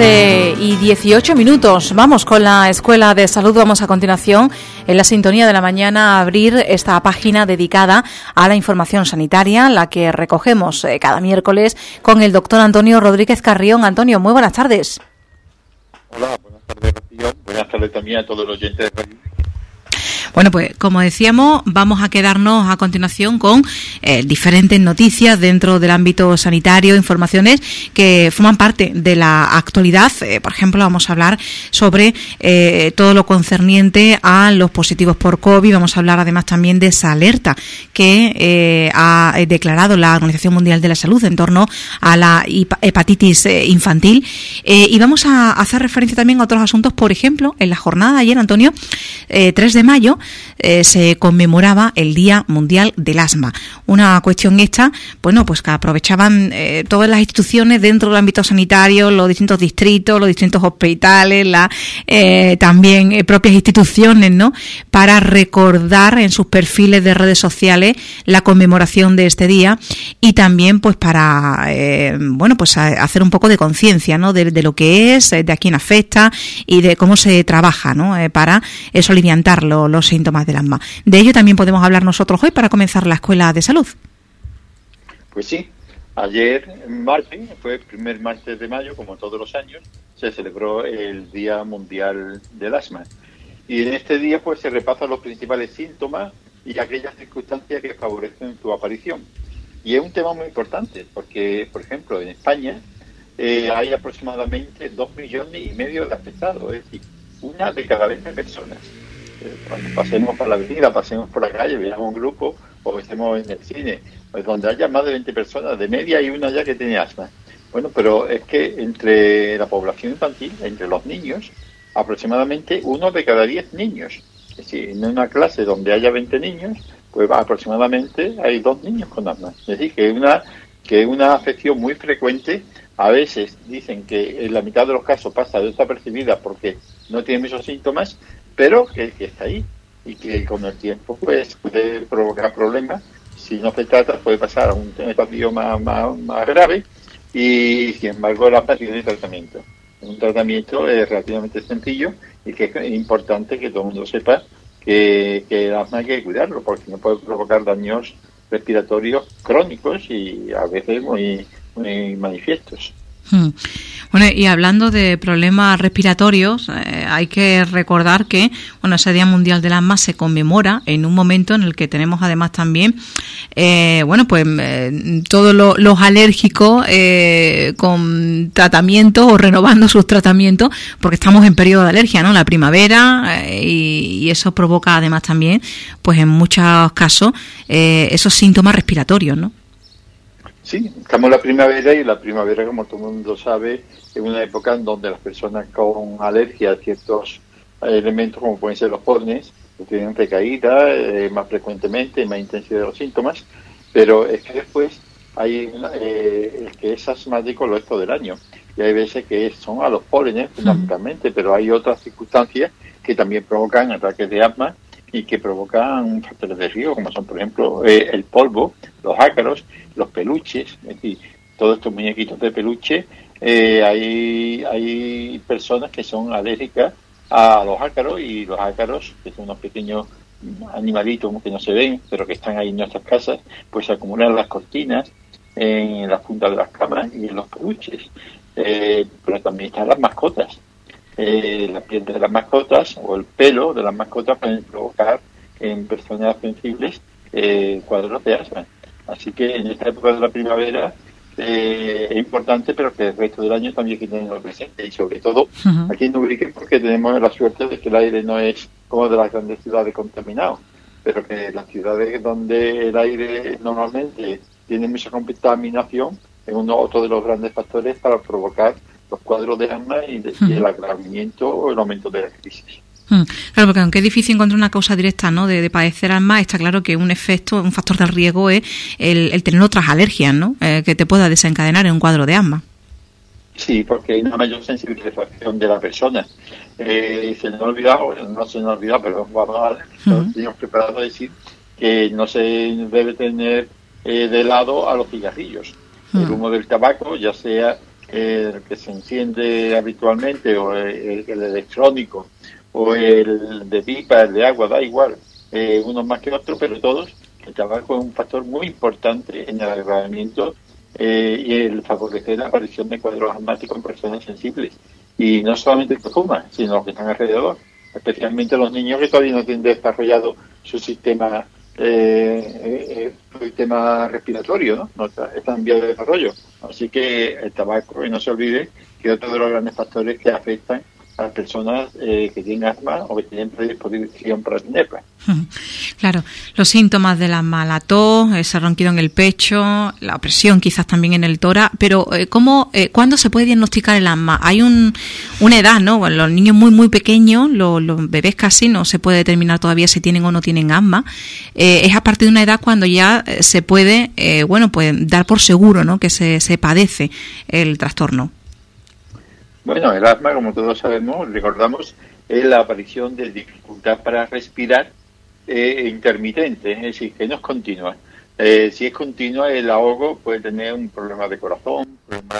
y 18 minutos. Vamos con la Escuela de Salud. Vamos a continuación, en la sintonía de la mañana, a abrir esta página dedicada a la información sanitaria, la que recogemos cada miércoles con el doctor Antonio Rodríguez Carrión. Antonio, muy buenas tardes. Hola, buenas tardes, Rocío. Buenas tardes también a todos los oyentes de Radio. Bueno, pues como decíamos, vamos a quedarnos a continuación con diferentes noticias dentro del ámbito sanitario, informaciones que forman parte de la actualidad. Por ejemplo, vamos a hablar sobre todo lo concerniente a los positivos por COVID. Vamos a hablar además también de esa alerta que ha declarado la Organización Mundial de la Salud en torno a la hepatitis infantil. Y vamos a hacer referencia también a otros asuntos. Por ejemplo, en la jornada de ayer, Antonio, 3 de mayo, se conmemoraba el Día Mundial del Asma. Una cuestión esta, bueno, pues que aprovechaban todas las instituciones dentro del ámbito sanitario, los distintos distritos, los distintos hospitales, también propias instituciones, ¿no?, para recordar en sus perfiles de redes sociales la conmemoración de este día y también pues para hacer un poco de conciencia, ¿no?, de lo que es, de a quién afecta y de cómo se trabaja, ¿no?, para soliviantar los síntomas del asma. De ello también podemos hablar nosotros hoy para comenzar la Escuela de Salud. Pues sí, ayer, martes, fue el primer martes de mayo, como todos los años, se celebró el Día Mundial del Asma. Y en este día pues se repasan los principales síntomas y aquellas circunstancias que favorecen su aparición. Y es un tema muy importante, porque, por ejemplo, en España hay aproximadamente 2,5 millones de afectados, es decir, 1 de cada 20 personas. Cuando pasemos por la avenida, pasemos por la calle, veamos un grupo o estemos en el cine, pues donde haya más de 20 personas, de media hay una ya que tiene asma. Bueno, pero es que entre la población infantil, entre los niños, aproximadamente 1 de cada 10 niños. Es decir, en una clase donde haya 20 niños, pues aproximadamente hay 2 niños con asma. Es decir, que es una afección muy frecuente. A veces dicen que en la mitad de los casos pasa desapercibida porque no tiene muchos síntomas, pero que está ahí y que con el tiempo pues puede provocar problemas. Si no se trata, puede pasar a un estadio más grave y, sin embargo, el asma tiene tratamiento. Es un tratamiento relativamente sencillo y que es importante que todo el mundo sepa que el asma hay que cuidarlo porque no puede provocar daños respiratorios crónicos y a veces muy manifiestos. Bueno, y hablando de problemas respiratorios, hay que recordar que ese Día Mundial del Asma se conmemora en un momento en el que tenemos además también todos los alérgicos con tratamientos o renovando sus tratamientos porque estamos en periodo de alergia, ¿no? La primavera, y eso provoca además también, pues en muchos casos, esos síntomas respiratorios, ¿no? Sí, estamos en la primavera y la primavera, como todo el mundo sabe, es una época en donde las personas con alergia a ciertos elementos, como pueden ser los pólenes, tienen recaída más frecuentemente, más intensidad de los síntomas, pero es que después hay el que es asmático el resto del año. Y hay veces que son a los pólenes fundamentalmente, pero hay otras circunstancias que también provocan ataques de asma y que provocan factores de riesgo, como son, por ejemplo, el polvo, los ácaros, los peluches, es decir, todos estos muñequitos de peluche. Hay personas que son alérgicas a los ácaros, y los ácaros, que son unos pequeños animalitos que no se ven, pero que están ahí en nuestras casas, pues se acumulan en las cortinas, en las puntas de las camas y en los peluches. Pero también están las mascotas. La piel de las mascotas o el pelo de las mascotas pueden provocar en personas sensibles cuadros de asma. Así que en esta época de la primavera es importante, pero que el resto del año también hay que tenerlo presente, y sobre todo aquí en Ubrique, porque tenemos la suerte de que el aire no es como de las grandes ciudades contaminado, pero que las ciudades donde el aire normalmente tiene mucha contaminación es otro de los grandes factores para provocar los cuadros de asma y el agravamiento o el aumento de la crisis. Claro, porque aunque es difícil encontrar una causa directa, ¿no?, de padecer asma, está claro que un factor de riesgo es el tener otras alergias, ¿no?, que te pueda desencadenar en un cuadro de asma. Sí, porque hay una mayor sensibilización de la persona. Se nos ha olvidado, pero teníamos preparado a decir que no se debe tener de lado a los cigarrillos. El humo del tabaco, ya sea que se enciende habitualmente, o el electrónico, o el de pipa, el de agua, da igual, unos más que otros, pero todos, el tabaco es un factor muy importante en el agravamiento y el favorecer la aparición de cuadros asmáticos en personas sensibles. Y no solamente que fuman, sino los que están alrededor, especialmente los niños que todavía no tienen desarrollado su sistema respiratorio, ¿no? No están en vías de desarrollo. Así que el tabaco, y no se olvide que es otro de los grandes factores que afectan a las personas que tienen asma o que tienen predisposición para tenerla. Claro, los síntomas del asma, la tos, ese ronquido en el pecho, la opresión quizás también en el tórax, pero ¿cuándo se puede diagnosticar el asma? Hay una edad, ¿no? Bueno, los niños muy pequeños, los bebés casi no se puede determinar todavía si tienen o no tienen asma. Es a partir de una edad cuando ya se puede, pues dar por seguro, ¿no? Que se padece el trastorno. Bueno, el asma, como todos sabemos, recordamos, es la aparición de dificultad para respirar intermitente, es decir, que no es continua. Si es continua, el ahogo puede tener un problema de corazón,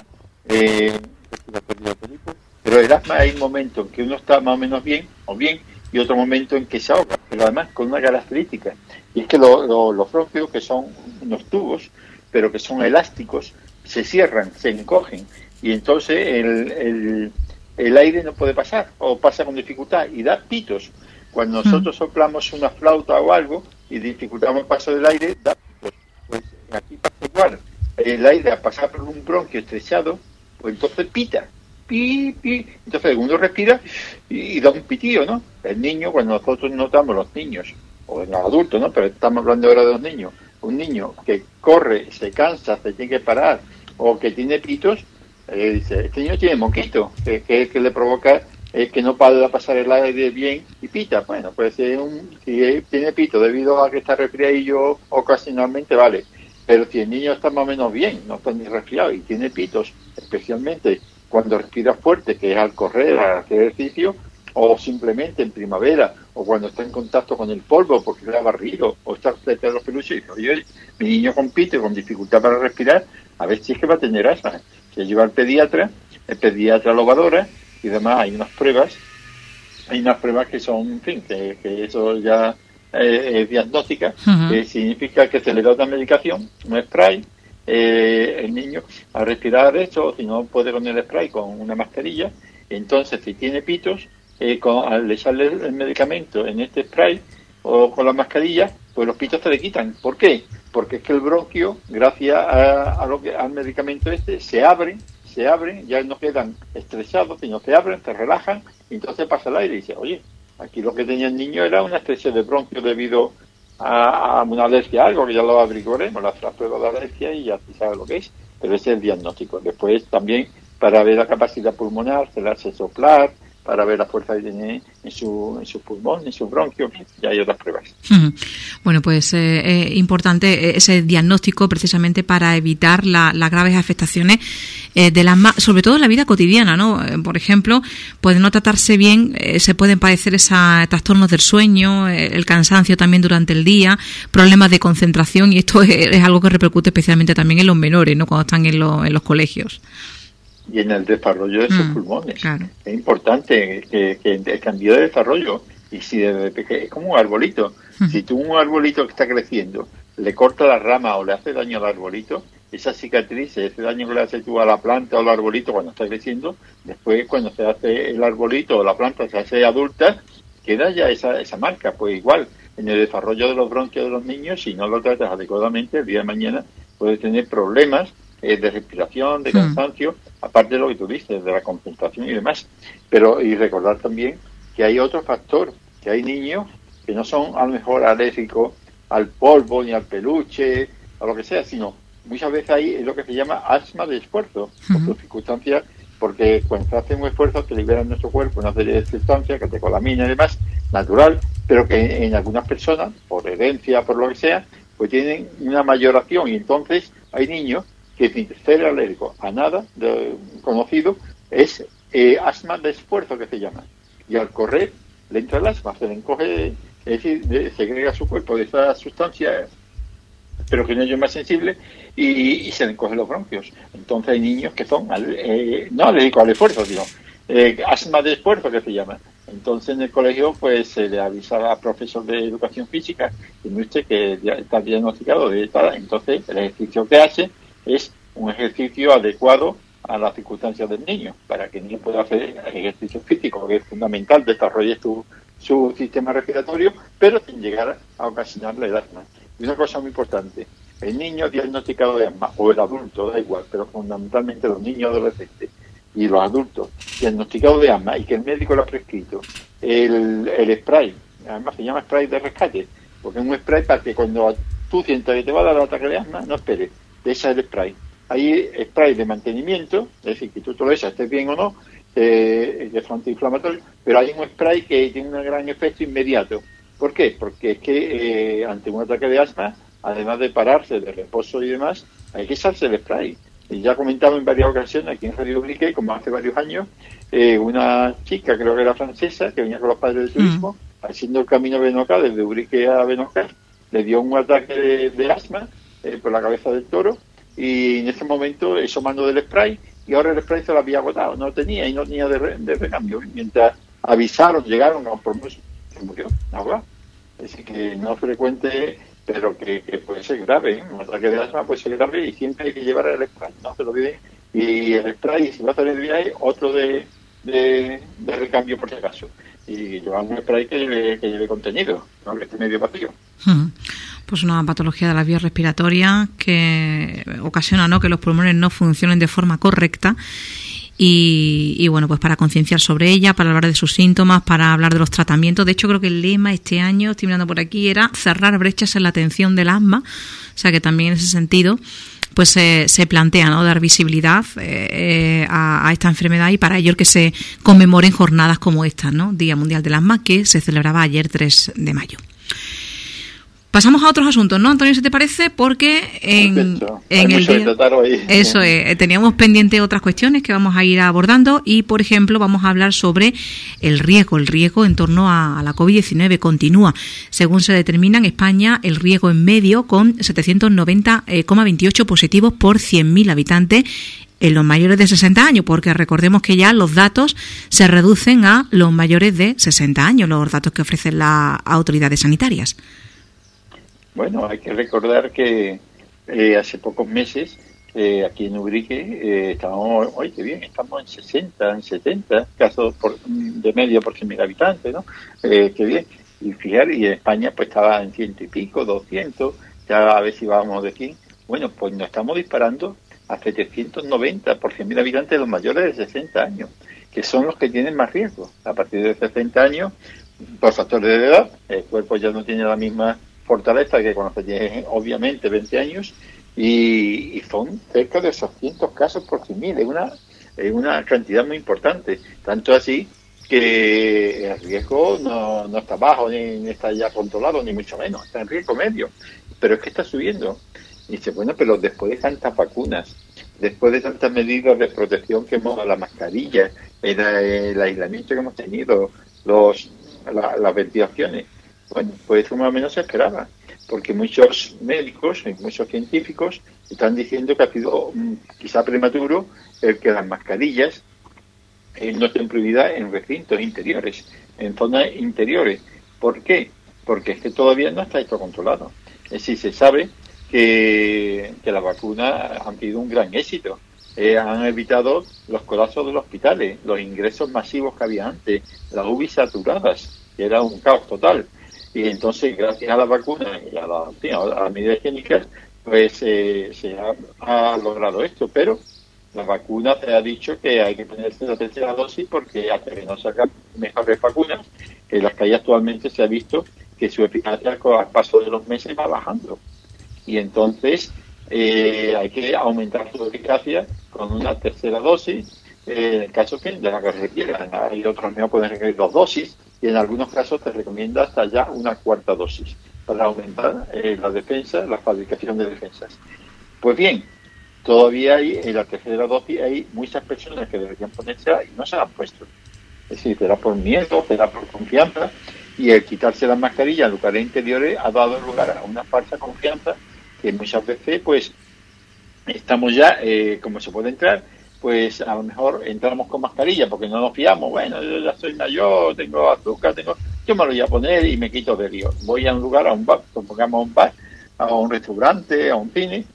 pero el asma hay un momento en que uno está más o menos bien, y otro momento en que se ahoga, pero además con una característica, y es que los bronquios, que son unos tubos, pero que son elásticos, se cierran, se encogen, y entonces el aire no puede pasar, o pasa con dificultad, y da pitos. Cuando nosotros soplamos una flauta o algo, y dificultamos el paso del aire, da pitos. Pues aquí pasa igual. El aire al pasar por un bronquio estrechado, pues entonces pita. Entonces uno respira y da un pitío, ¿no? El niño, cuando nosotros notamos, los niños, o los adultos, ¿no? Pero estamos hablando ahora de los niños. Un niño que corre, se cansa, se tiene que parar, o que tiene pitos, dice, este niño tiene moquito, que le provoca que no pueda pasar el aire bien y pita. Bueno, pues si tiene pito debido a que está resfriadillo ocasionalmente, vale. Pero si el niño está más o menos bien, no está ni resfriado y tiene pitos, especialmente cuando respira fuerte, que es al correr, al hacer ejercicio, o simplemente en primavera, o cuando está en contacto con el polvo porque le ha barrido, o está cerca de los peluches, y dice, oye, mi niño con pito, con dificultad para respirar, a ver si es que va a tener asma. Se lleva al pediatra, el pediatra lo valora, y además hay unas pruebas que son, en fin, que eso ya es diagnóstica, que significa que se le da una medicación, un spray, el niño al respirar esto, si no puede con el spray, con una mascarilla, entonces si tiene pitos, al echarle el medicamento en este spray o con la mascarilla, pues los pitos se le quitan. ¿Por qué? Porque es que el bronquio, gracias al medicamento se abre, ya no quedan estrechados, sino se abren, se relajan, y entonces pasa el aire y dice, oye, aquí lo que tenía el niño era una especie de bronquio debido a una alergia, algo que ya lo averiguaremos, las pruebas de alergia, y ya se sabe lo que es, pero ese es el diagnóstico. Después también, para ver la capacidad pulmonar, se le hace soplar, para ver la fuerza que tiene en su pulmón, en su bronquio, y hay otras pruebas. Bueno, pues importante ese diagnóstico precisamente para evitar las graves afectaciones del asma, sobre todo en la vida cotidiana, ¿no? Por ejemplo, puede no tratarse bien, se pueden padecer esos trastornos del sueño, el cansancio también durante el día, problemas de concentración, y esto es algo que repercute especialmente también en los menores, ¿no? Cuando están en los colegios. Y en el desarrollo de sus pulmones. Claro. Es importante que el cambio de desarrollo, y si desde pequeño, es como un arbolito. Si tú un arbolito que está creciendo le cortas la rama o le hace daño al arbolito, esa cicatriz, ese daño que le haces tú a la planta o al arbolito cuando está creciendo, después cuando se hace el arbolito o la planta se hace adulta, queda ya esa marca. Pues igual, en el desarrollo de los bronquios de los niños, si no lo tratas adecuadamente, el día de mañana puedes tener problemas de respiración, de cansancio, aparte de lo que tú dices, de la concentración y demás. Y recordar también que hay otro factor, que hay niños que no son a lo mejor alérgicos al polvo, ni al peluche, a lo que sea, sino muchas veces hay lo que se llama asma de esfuerzo, por sus circunstancias, porque cuando se hace un esfuerzo se libera en nuestro cuerpo una serie de sustancias, catecolamina y demás, natural, pero que en algunas personas, por herencia, por lo que sea, pues tienen una mayoración, y entonces hay niños que sin ser alérgico a nada conocido, es asma de esfuerzo que se llama. Y al correr le entra el asma, se le encoge, es decir, segrega su cuerpo de esa sustancia pero que no es más sensible, y se le encogen los bronquios. Entonces hay niños que son, no alérgicos al esfuerzo, sino asma de esfuerzo, que se llama. Entonces en el colegio pues se le avisa al profesor de educación física que ya está diagnosticado de tal. Entonces el ejercicio que hace es un ejercicio adecuado a las circunstancias del niño, para que el niño pueda hacer ejercicio físico, que es fundamental, desarrolle su sistema respiratorio, pero sin llegar a ocasionarle el asma. Y una cosa muy importante, el niño diagnosticado de asma, o el adulto, da igual, pero fundamentalmente los niños adolescentes y los adultos diagnosticados de asma y que el médico lo ha prescrito, el spray, además se llama spray de rescate, porque es un spray para que cuando tú sientas que te va a dar un ataque de asma, no esperes, echa el spray. Hay spray de mantenimiento, es decir, que tú te lo echas, estés bien o no, es antiinflamatorio, pero hay un spray que tiene un gran efecto inmediato. ¿Por qué? Porque es que ante un ataque de asma, además de pararse, de reposo y demás, hay que echarse el spray. Y ya he comentado en varias ocasiones aquí en Radio Ubrique, como hace varios años, una chica, creo que era francesa, que venía con los padres de turismo, haciendo el camino a Benocá, desde Ubrique a Benocá, le dio un ataque de asma por la cabeza del toro, y en ese momento echó mano del spray, y ahora el spray se lo había agotado, no tenía de recambio. Mientras avisaron, llegaron, por mucho, se murió, ahogado. Es decir, que no es frecuente, pero que puede ser grave, un ataque de asma puede ser grave, y siempre hay que llevar el spray, no se lo olvide. Y el spray, si va a hacer el viaje, otro de recambio por si acaso. Y llevar un spray que lleve contenido, no que esté medio vacío. Pues una patología de las vías respiratorias que ocasiona, ¿no?, que los pulmones no funcionen de forma correcta. Y bueno, pues para concienciar sobre ella, para hablar de sus síntomas, para hablar de los tratamientos. De hecho, creo que el lema este año, estoy mirando por aquí, era cerrar brechas en la atención del asma. O sea que también en ese sentido pues se plantea, ¿no?, dar visibilidad a esta enfermedad, y para ello que se conmemoren jornadas como esta, ¿no?, Día Mundial del Asma, que se celebraba ayer 3 de mayo. Pasamos a otros asuntos, ¿no, Antonio, si te parece? Porque en el día... Eso es, teníamos pendiente otras cuestiones que vamos a ir abordando, y, por ejemplo, vamos a hablar sobre el riesgo en torno a la COVID-19 continúa. Según se determina en España, el riesgo en medio, con 790,28 positivos por 100.000 habitantes en los mayores de 60 años, porque recordemos que ya los datos se reducen a los mayores de 60 años, los datos que ofrecen las autoridades sanitarias. Bueno, hay que recordar que hace pocos meses aquí en Ubrique estábamos, oye, qué bien, estamos en 60, en 70 casos de media por 100.000 habitantes, ¿no? Qué bien. Y fijar, y en España pues estaba en 100 y pico, 200, ya a ver si vamos de 100. Bueno, pues nos estamos disparando a 790 por 100.000 habitantes de los mayores de 60 años, que son los que tienen más riesgo. A partir de 60 años, por factores de edad, el cuerpo ya no tiene la misma fortaleza que cuando se tiene obviamente 20 años, y son cerca de 600 casos por 100.000, es una cantidad muy importante, tanto así que el riesgo no está bajo, ni está ya controlado, ni mucho menos, está en riesgo medio, pero es que está subiendo. Y dice, bueno, pero después de tantas vacunas, después de tantas medidas de protección que hemos dado, la mascarilla, el aislamiento que hemos tenido, las ventilaciones, bueno, pues eso más o menos se esperaba, porque muchos médicos y muchos científicos están diciendo que ha sido quizá prematuro el que las mascarillas no estén prohibidas en recintos interiores, en zonas interiores. ¿Por qué? Porque es que todavía no está esto controlado. Es decir, se sabe que las vacunas han tenido un gran éxito. Han evitado los colapsos de los hospitales, los ingresos masivos que había antes, las UBI saturadas, que era un caos total. Y entonces, gracias a la vacuna y a las medidas higiénicas, pues se ha logrado esto. Pero la vacuna se ha dicho que hay que ponerse la tercera dosis, porque hasta que no sacan mejores vacunas, en las que hay actualmente se ha visto que su eficacia al paso de los meses va bajando. Y entonces hay que aumentar su eficacia con una tercera dosis, en el caso de la que requieran. Hay otros que pueden requerir 2 dosis, y en algunos casos te recomienda hasta ya una 4ª dosis para aumentar la defensa, la fabricación de defensas. Pues bien, todavía hay en la tercera dosis hay muchas personas que deberían ponerse y no se la han puesto. Es decir, será por miedo, será por confianza, y el quitarse las mascarillas en lugares interiores ha dado lugar a una falsa confianza que muchas veces pues estamos ya, como se puede entrar, pues a lo mejor entramos con mascarilla porque no nos fiamos. Bueno, yo ya soy mayor, tengo azúcar, yo me lo voy a poner y me quito de lío. Voy a un lugar, a un bar, pongamos a un bar, a un restaurante, a un cine,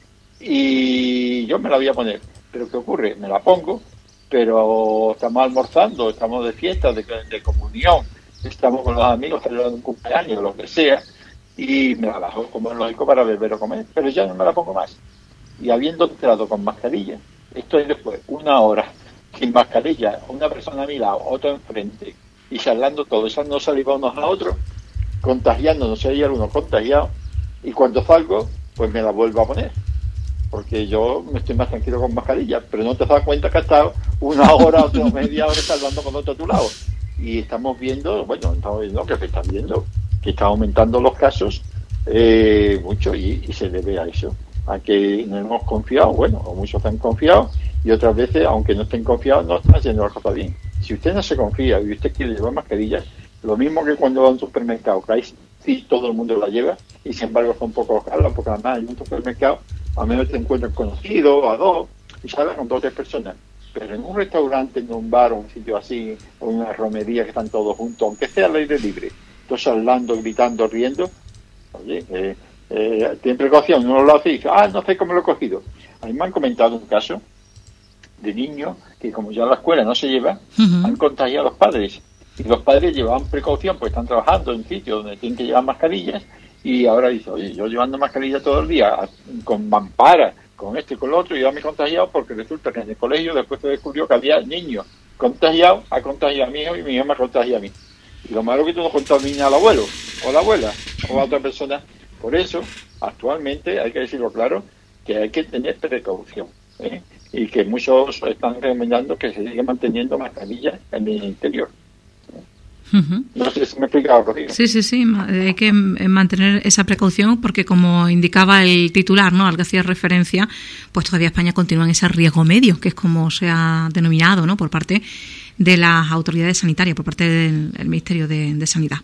y yo me la voy a poner. Pero ¿qué ocurre? Me la pongo, pero estamos almorzando, estamos de fiesta, de comunión, estamos con los amigos celebrando un cumpleaños, lo que sea, y me la bajo como es lógico para beber o comer, pero ya no me la pongo más. Y habiendo entrado con mascarilla, estoy después 1 hora sin mascarilla, una persona a mi lado, otra enfrente, y charlando todo, echando saliva unos a otros, contagiando, no sé, hay algunos contagiados, y cuando salgo, pues me la vuelvo a poner, porque yo me estoy más tranquilo con mascarilla, pero no te das cuenta que has estado 1 hora o media hora charlando con otro a tu lado. Y estamos viendo que se están viendo, que están aumentando los casos mucho, y se debe a eso, a que no hemos confiado, o muchos han confiado, y otras veces, aunque no estén confiados, no están haciendo las cosas bien. Si usted no se confía y usted quiere llevar mascarillas, lo mismo que cuando va a un supermercado, que ahí sí todo el mundo la lleva, y sin embargo son pocos casos, porque además hay un supermercado, a menos te encuentran conocidos, a dos, y salen con 2 o 3 personas. Pero en un restaurante, en un bar, o un sitio así, o una romería que están todos juntos, aunque sea al aire libre, todos hablando, gritando, riendo, oye, ten precaución, uno lo hace y dice, no sé cómo lo he cogido. A mí me han comentado un caso de niños que, como ya la escuela no se lleva, han contagiado a los padres. Y los padres llevaban precaución, pues están trabajando en sitios donde tienen que llevar mascarillas, y ahora dice, oye, yo llevando mascarilla todo el día, con mampara, con esto y con lo otro, y yo me he contagiado porque resulta que en el colegio después se descubrió que había niños contagiados, ha contagiado a mi hijo y mi hijo me contagia a mí. Y lo malo es que tú no contaminas al abuelo, o a la abuela, o a otra persona. Por eso, actualmente, hay que decirlo claro, que hay que tener precaución, y que muchos están recomendando que se siga manteniendo mascarillas en el interior. No sé si me he explicado, Rocío. Sí, hay que mantener esa precaución porque, como indicaba el titular, ¿no?, al que hacía referencia, pues todavía España continúa en ese riesgo medio, que es como se ha denominado, ¿no?, por parte de las autoridades sanitarias, por parte del Ministerio de Sanidad.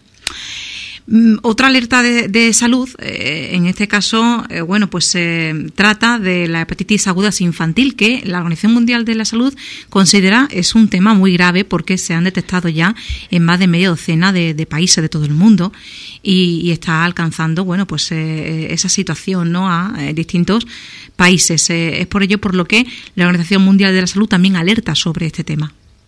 Otra alerta de salud, en este caso, pues se trata de la hepatitis aguda infantil, que la Organización Mundial de la Salud considera es un tema muy grave porque se han detectado ya en más de media docena de países de todo el mundo y está alcanzando, pues esa situación, ¿no?, a distintos países. Es por ello por lo que la Organización Mundial de la Salud también alerta sobre este tema.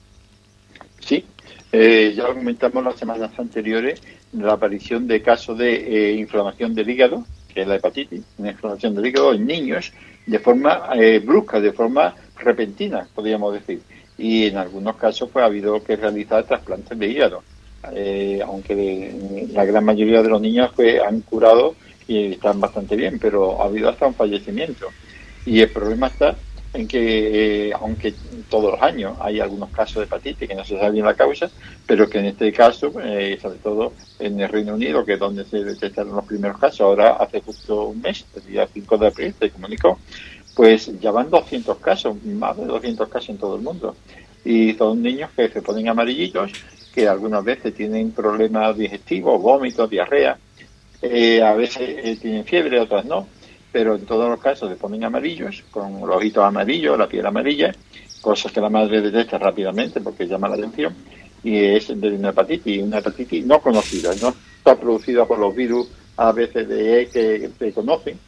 Sí, ya lo comentamos las semanas anteriores, la aparición de casos de inflamación del hígado, que es la hepatitis, una inflamación del hígado en niños de forma brusca, de forma repentina, podríamos decir. Y en algunos casos pues ha habido que realizar trasplantes de hígado, aunque la gran mayoría de los niños pues han curado y están bastante bien, pero ha habido hasta un fallecimiento. Y el problema está en que, aunque todos los años hay algunos casos de hepatitis que no se sabe bien la causa, pero que en este caso, sobre todo en el Reino Unido, que es donde se detectaron los primeros casos, ahora hace justo un mes, el día 5 de abril, se comunicó, pues ya van 200 casos, más de 200 casos en todo el mundo. Y son niños que se ponen amarillitos, que algunas veces tienen problemas digestivos, vómitos, diarrea, a veces tienen fiebre, otras no, pero en todos los casos se ponen amarillos, con los ojitos amarillos, la piel amarilla, cosas que la madre detecta rápidamente porque llama la atención, y es de una hepatitis no conocida, no está producida por los virus ABCDE que se conocen,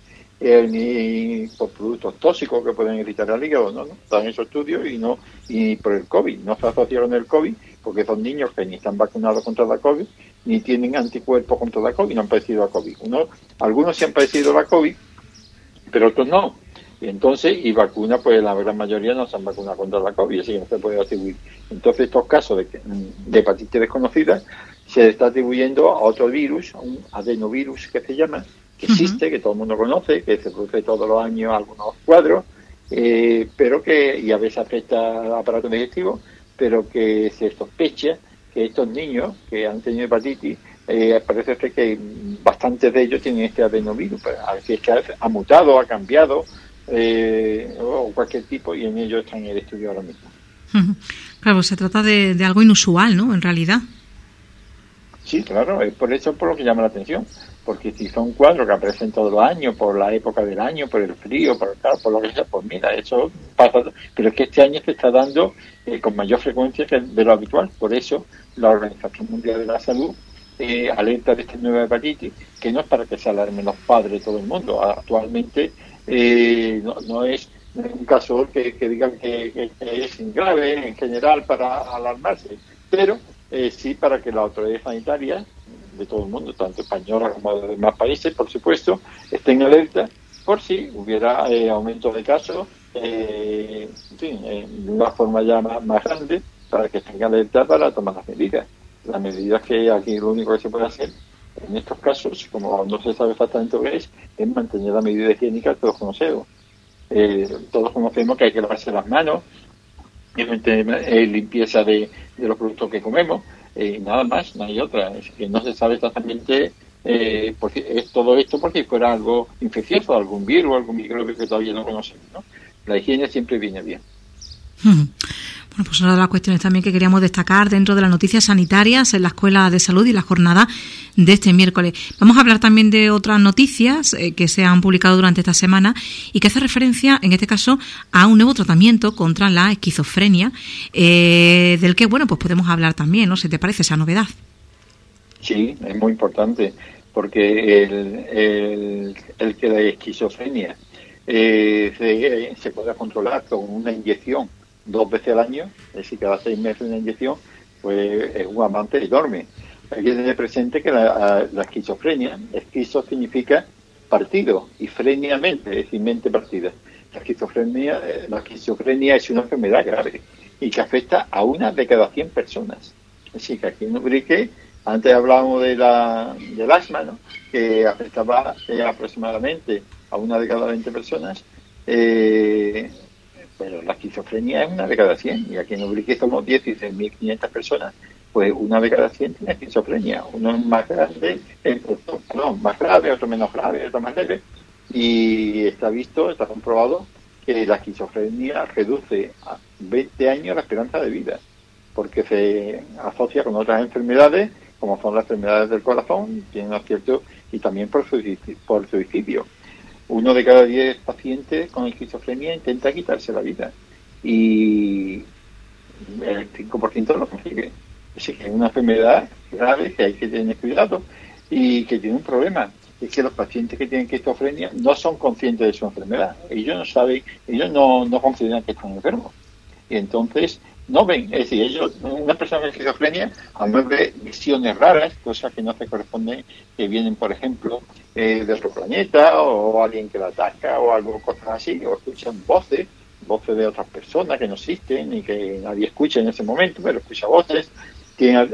ni por productos tóxicos que pueden irritar al hígado, no están esos estudios, y por el COVID, no se asocia con el COVID, porque son niños que ni están vacunados contra la COVID, ni tienen anticuerpos contra la COVID, no han padecido la COVID. Algunos sí han padecido la COVID, pero otros no. Y entonces, vacunas, pues la gran mayoría no se han vacunado contra la COVID, así que no se puede atribuir. Entonces, estos casos de hepatitis desconocida se está atribuyendo a otro virus, un adenovirus que se llama, que existe, que todo el mundo conoce, que se produce todos los años algunos cuadros, pero y a veces afecta al aparato digestivo, pero que se sospecha que estos niños que han tenido hepatitis, parece ser que bastantes de ellos tienen este adenovirus, así es que ha mutado, ha cambiado, o cualquier tipo, y en ellos están en el estudio ahora mismo. Claro, se trata de algo inusual, ¿no?, en realidad. Sí, claro, es por eso por lo que llama la atención, porque si son cuadros que aparecen todos los años, por la época del año, por el frío, por lo que sea, pues mira, eso pasa. Pero es que este año se está dando con mayor frecuencia que de lo habitual. Por eso la Organización Mundial de la Salud alerta de esta nueva hepatitis, que no es para que se alarmen los padres de todo el mundo. Actualmente no es un caso que digan que es grave en general para alarmarse, pero sí para que las autoridades sanitarias de todo el mundo, tanto española como de demás países, por supuesto, estén alerta por si hubiera aumento de casos, en fin, de una forma ya más grande, para que estén alerta para tomar las medidas. Las medidas que aquí lo único que se puede hacer en estos casos, como no se sabe exactamente lo que es mantener la medida higiénica que todos conocemos. Todos conocemos que hay que lavarse las manos, limpieza de los productos que comemos, nada más, no hay otra. Es que no se sabe exactamente porque es todo esto porque fuera algo infeccioso, algún virus, algún microbio que todavía no conocemos, ¿no? La higiene siempre viene bien. Bueno, pues una de las cuestiones también que queríamos destacar dentro de las noticias sanitarias en la Escuela de Salud y la jornada de este miércoles. Vamos a hablar también de otras noticias que se han publicado durante esta semana y que hace referencia, en este caso, a un nuevo tratamiento contra la esquizofrenia, del que, bueno, pues podemos hablar también, ¿no? ¿Si te parece esa novedad? Sí, es muy importante, porque el que la esquizofrenia se pueda controlar con una inyección 2 veces al año, es decir, cada 6 meses una inyección, pues es un avance enorme. Hay que tener presente que la esquizofrenia, esquizo significa partido, y frenia mente, es decir, mente partida. La esquizofrenia es una enfermedad grave y que afecta a 1 de cada 100 personas. Es decir, que aquí en Ubrique, antes hablábamos del asma, ¿no?, que afectaba aproximadamente a 1 de cada 20 personas, pero la esquizofrenia es 1 de cada 100, y aquí en Ubrique somos 16.500 personas, pues 1 de cada 100 tiene esquizofrenia. Uno es más grande, más grave, otro menos grave, otro más leve, y está comprobado que la esquizofrenia reduce a 20 años la esperanza de vida, porque se asocia con otras enfermedades, como son las enfermedades del corazón, tienen acierto, y también por suicidio. 1 de cada 10 pacientes con esquizofrenia intenta quitarse la vida y el 5% lo consigue. Así que es una enfermedad grave que hay que tener cuidado y que tiene un problema. Es que los pacientes que tienen esquizofrenia no son conscientes de su enfermedad. Ellos no saben, ellos no consideran que están enfermos. Y entonces no ven, es decir, una persona con esquizofrenia a lo mejor ve visiones raras, cosas que no se corresponden, que vienen, por ejemplo, de otro planeta, o alguien que la ataca, o algo, cosas así, o escuchan voces de otras personas que no existen y que nadie escucha en ese momento, pero escucha voces, tienen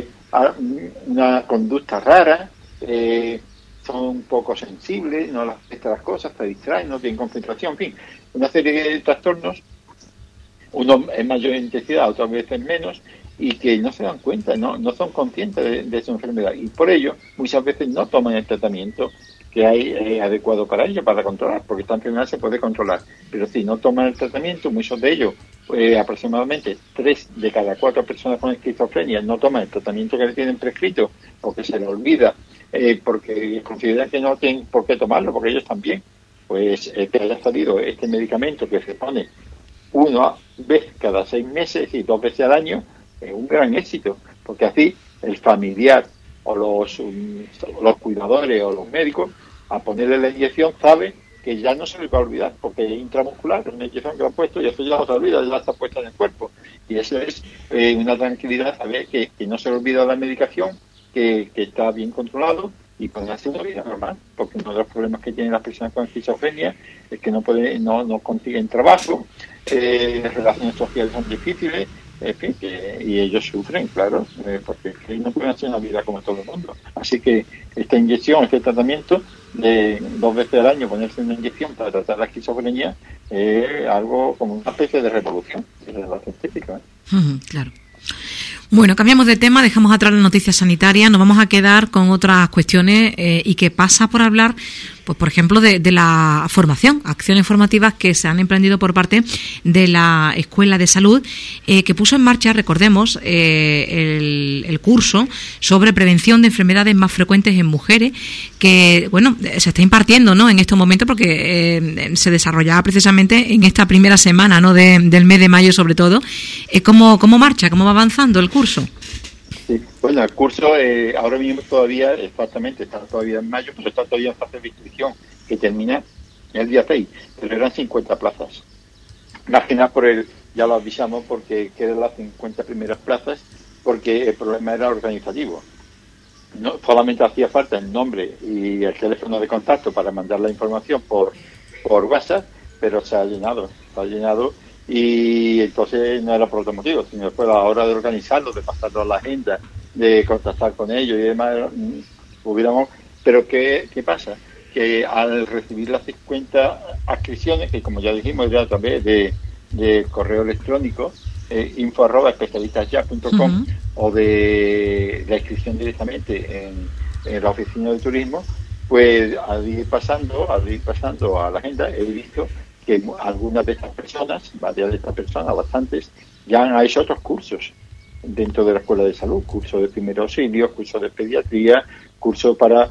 una conducta rara, son un poco sensibles, no les afecta las cosas, se distraen, no tienen concentración, en fin, una serie de trastornos, uno en mayor intensidad, otras veces menos, y que no se dan cuenta, no son conscientes de su enfermedad, y por ello muchas veces no toman el tratamiento que hay adecuado para ello, para controlar, porque esta enfermedad se puede controlar, pero si no toman el tratamiento, muchos de ellos, aproximadamente 3 de cada 4 personas con esquizofrenia no toman el tratamiento que le tienen prescrito, o que se les olvida, porque consideran que no tienen por qué tomarlo, porque ellos también, pues que haya salido este medicamento que se pone 1 vez cada 6 meses y 2 veces al año, es un gran éxito, porque así el familiar o los cuidadores o los médicos, a ponerle la inyección, sabe que ya no se le va a olvidar, porque es intramuscular, una inyección que lo han puesto y eso ya no se olvida, ya está puesta en el cuerpo. Y eso es una tranquilidad, saber que no se le olvida la medicación, que está bien controlado y pueden hacer una vida normal, porque uno de los problemas que tienen las personas con esquizofrenia es que no consiguen trabajo, relaciones sociales son difíciles, en fin, y ellos sufren, claro, porque no pueden hacer una vida como todo el mundo. Así que esta inyección, este tratamiento de 2 veces al año, ponerse una inyección para tratar la esquizofrenia, es algo como una especie de revolución científica. Claro. Bueno, cambiamos de tema, dejamos atrás las noticias sanitarias, nos vamos a quedar con otras cuestiones y que pasa por hablar pues por ejemplo, de la formación, acciones formativas que se han emprendido por parte de la Escuela de Salud, que puso en marcha, recordemos, el curso sobre prevención de enfermedades más frecuentes en mujeres, que, bueno, se está impartiendo, ¿no?, en estos momentos, porque se desarrollaba precisamente en esta primera semana, ¿no?, del mes de mayo, sobre todo. ¿Cómo marcha? ¿Cómo va avanzando el curso? Sí, bueno, el curso ahora mismo todavía, exactamente, está todavía en mayo, pero está todavía en fase de inscripción, que termina el día 6, pero eran 50 plazas. Más que nada ya lo avisamos porque quedan las 50 primeras plazas, porque el problema era organizativo. No solamente hacía falta el nombre y el teléfono de contacto para mandar la información por WhatsApp, pero se ha llenado y entonces no era por otro motivo, sino fue a la hora de organizarlo, de pasarlo a la agenda, de contactar con ellos y demás, pero ¿qué pasa? Que al recibir las 50 adscripciones, que como ya dijimos era a través de correo electrónico, info@especialistasya.com, o de la inscripción directamente en la oficina de turismo, pues al ir pasando a la agenda he visto que algunas de estas personas, varias de estas personas, bastantes, ya han hecho otros cursos dentro de la Escuela de Salud, cursos de primer auxilio, cursos de pediatría, cursos para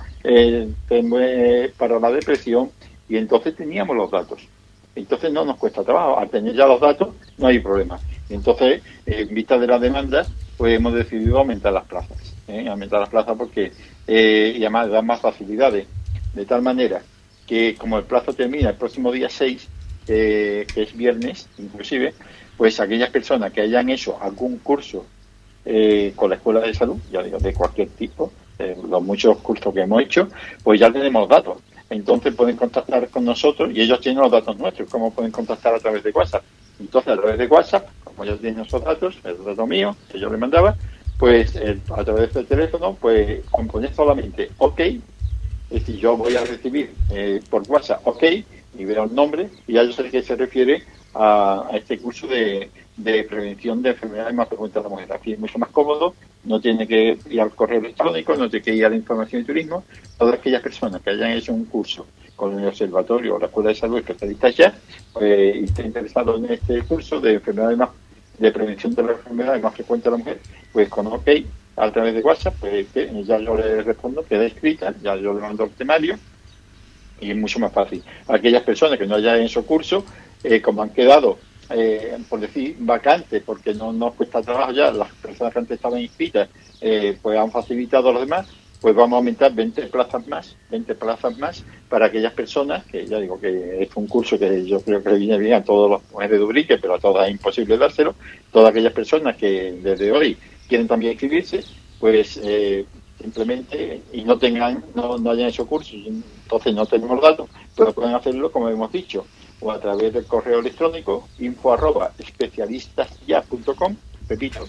la depresión, y entonces teníamos los datos. Entonces no nos cuesta trabajo, al tener ya los datos no hay problema. Entonces, en vista de la demanda, pues hemos decidido aumentar las plazas, porque y además dan más facilidades, de tal manera que como el plazo termina el próximo día 6, que es viernes inclusive, pues aquellas personas que hayan hecho algún curso con la Escuela de Salud, ya digo, de cualquier tipo, los muchos cursos que hemos hecho, pues ya tenemos datos. Entonces pueden contactar con nosotros y ellos tienen los datos nuestros. ¿Cómo pueden contactar? A través de WhatsApp. Entonces, a través de WhatsApp, como ellos tienen esos datos, el dato mío que yo les mandaba, pues a través del teléfono, pues componer solamente OK. Es decir, yo voy a recibir por WhatsApp OK y veo el nombre y ya yo sé que se refiere a este curso de prevención de enfermedades más frecuentes de la mujer. Aquí es mucho más cómodo, no tiene que ir al correo electrónico, no tiene que ir a la información de turismo. Todas aquellas personas que hayan hecho un curso con el observatorio o la Escuela de Salud Especialistas Ya, y estén interesados en este curso de prevención de las enfermedades más frecuentes de la mujer, pues con OK a través de WhatsApp, pues ya yo le respondo, queda escrita, ya yo le mando el temario y es mucho más fácil. Aquellas personas que no hayan hecho curso, como han quedado, por decir, vacantes, porque no nos cuesta trabajo ya, las personas que antes estaban inscritas, pues han facilitado a los demás, pues vamos a aumentar 20 plazas más para aquellas personas, que ya digo que es un curso que yo creo que le viene bien a todos los mujeres de Ubrique, pero a todas es imposible dárselo. Todas aquellas personas que desde hoy quieren también inscribirse, pues simplemente, y no hayan hecho cursos, entonces no tenemos datos, pero pueden hacerlo como hemos dicho, o a través del correo electrónico info@especialistasya.com, repito,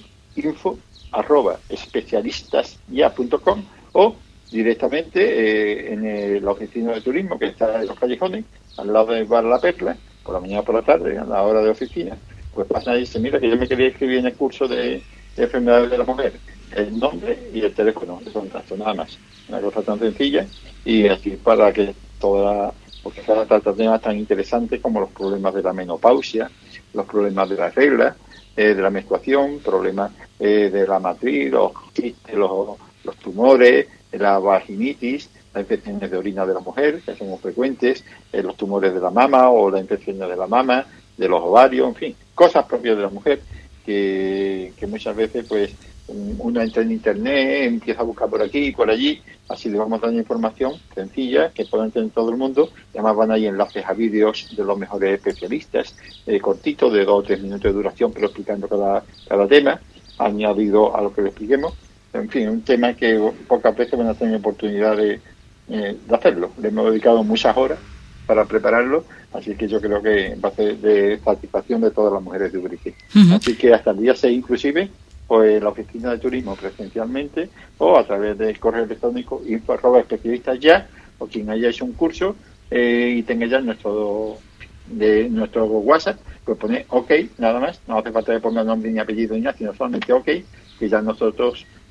info@especialistasya.com, o directamente en la oficina de turismo que está en Los Callejones, al lado del bar La Perla, por la mañana o por la tarde, a la hora de oficina, pues pasan y dicen, mira que yo me quería escribir en el curso de enfermedades de la mujer, el nombre y el teléfono de contacto, nada más. Una cosa tan sencilla, y así para que porque se trata de temas tan interesantes como los problemas de la menopausia, los problemas de la regla, de la menstruación, problemas de la matriz, los tumores, la vaginitis, las infecciones de orina de la mujer, que son muy frecuentes, los tumores de la mama o las infecciones de la mama, de los ovarios, en fin, cosas propias de la mujer que muchas veces pues uno entra en internet, empieza a buscar por aquí y por allí, así le vamos dando información sencilla que pueda entender todo el mundo. Además van ahí enlaces a vídeos de los mejores especialistas, cortitos, de 2 o 3 minutos de duración, pero explicando cada tema, añadido a lo que le expliquemos. En fin, un tema que pocas veces van a tener oportunidad de hacerlo. Le hemos dedicado muchas horas para prepararlo, así que yo creo que va a ser de satisfacción de todas las mujeres de Ubrique. Así que hasta el día 6 inclusive, pues la oficina de turismo presencialmente o a través del correo electrónico info@especialistasya, o quien haya hecho un curso y tenga ya nuestro WhatsApp, pues pone OK, nada más, no hace falta que ponga nombre ni apellido ni nada, sino solamente OK, que ya nosotros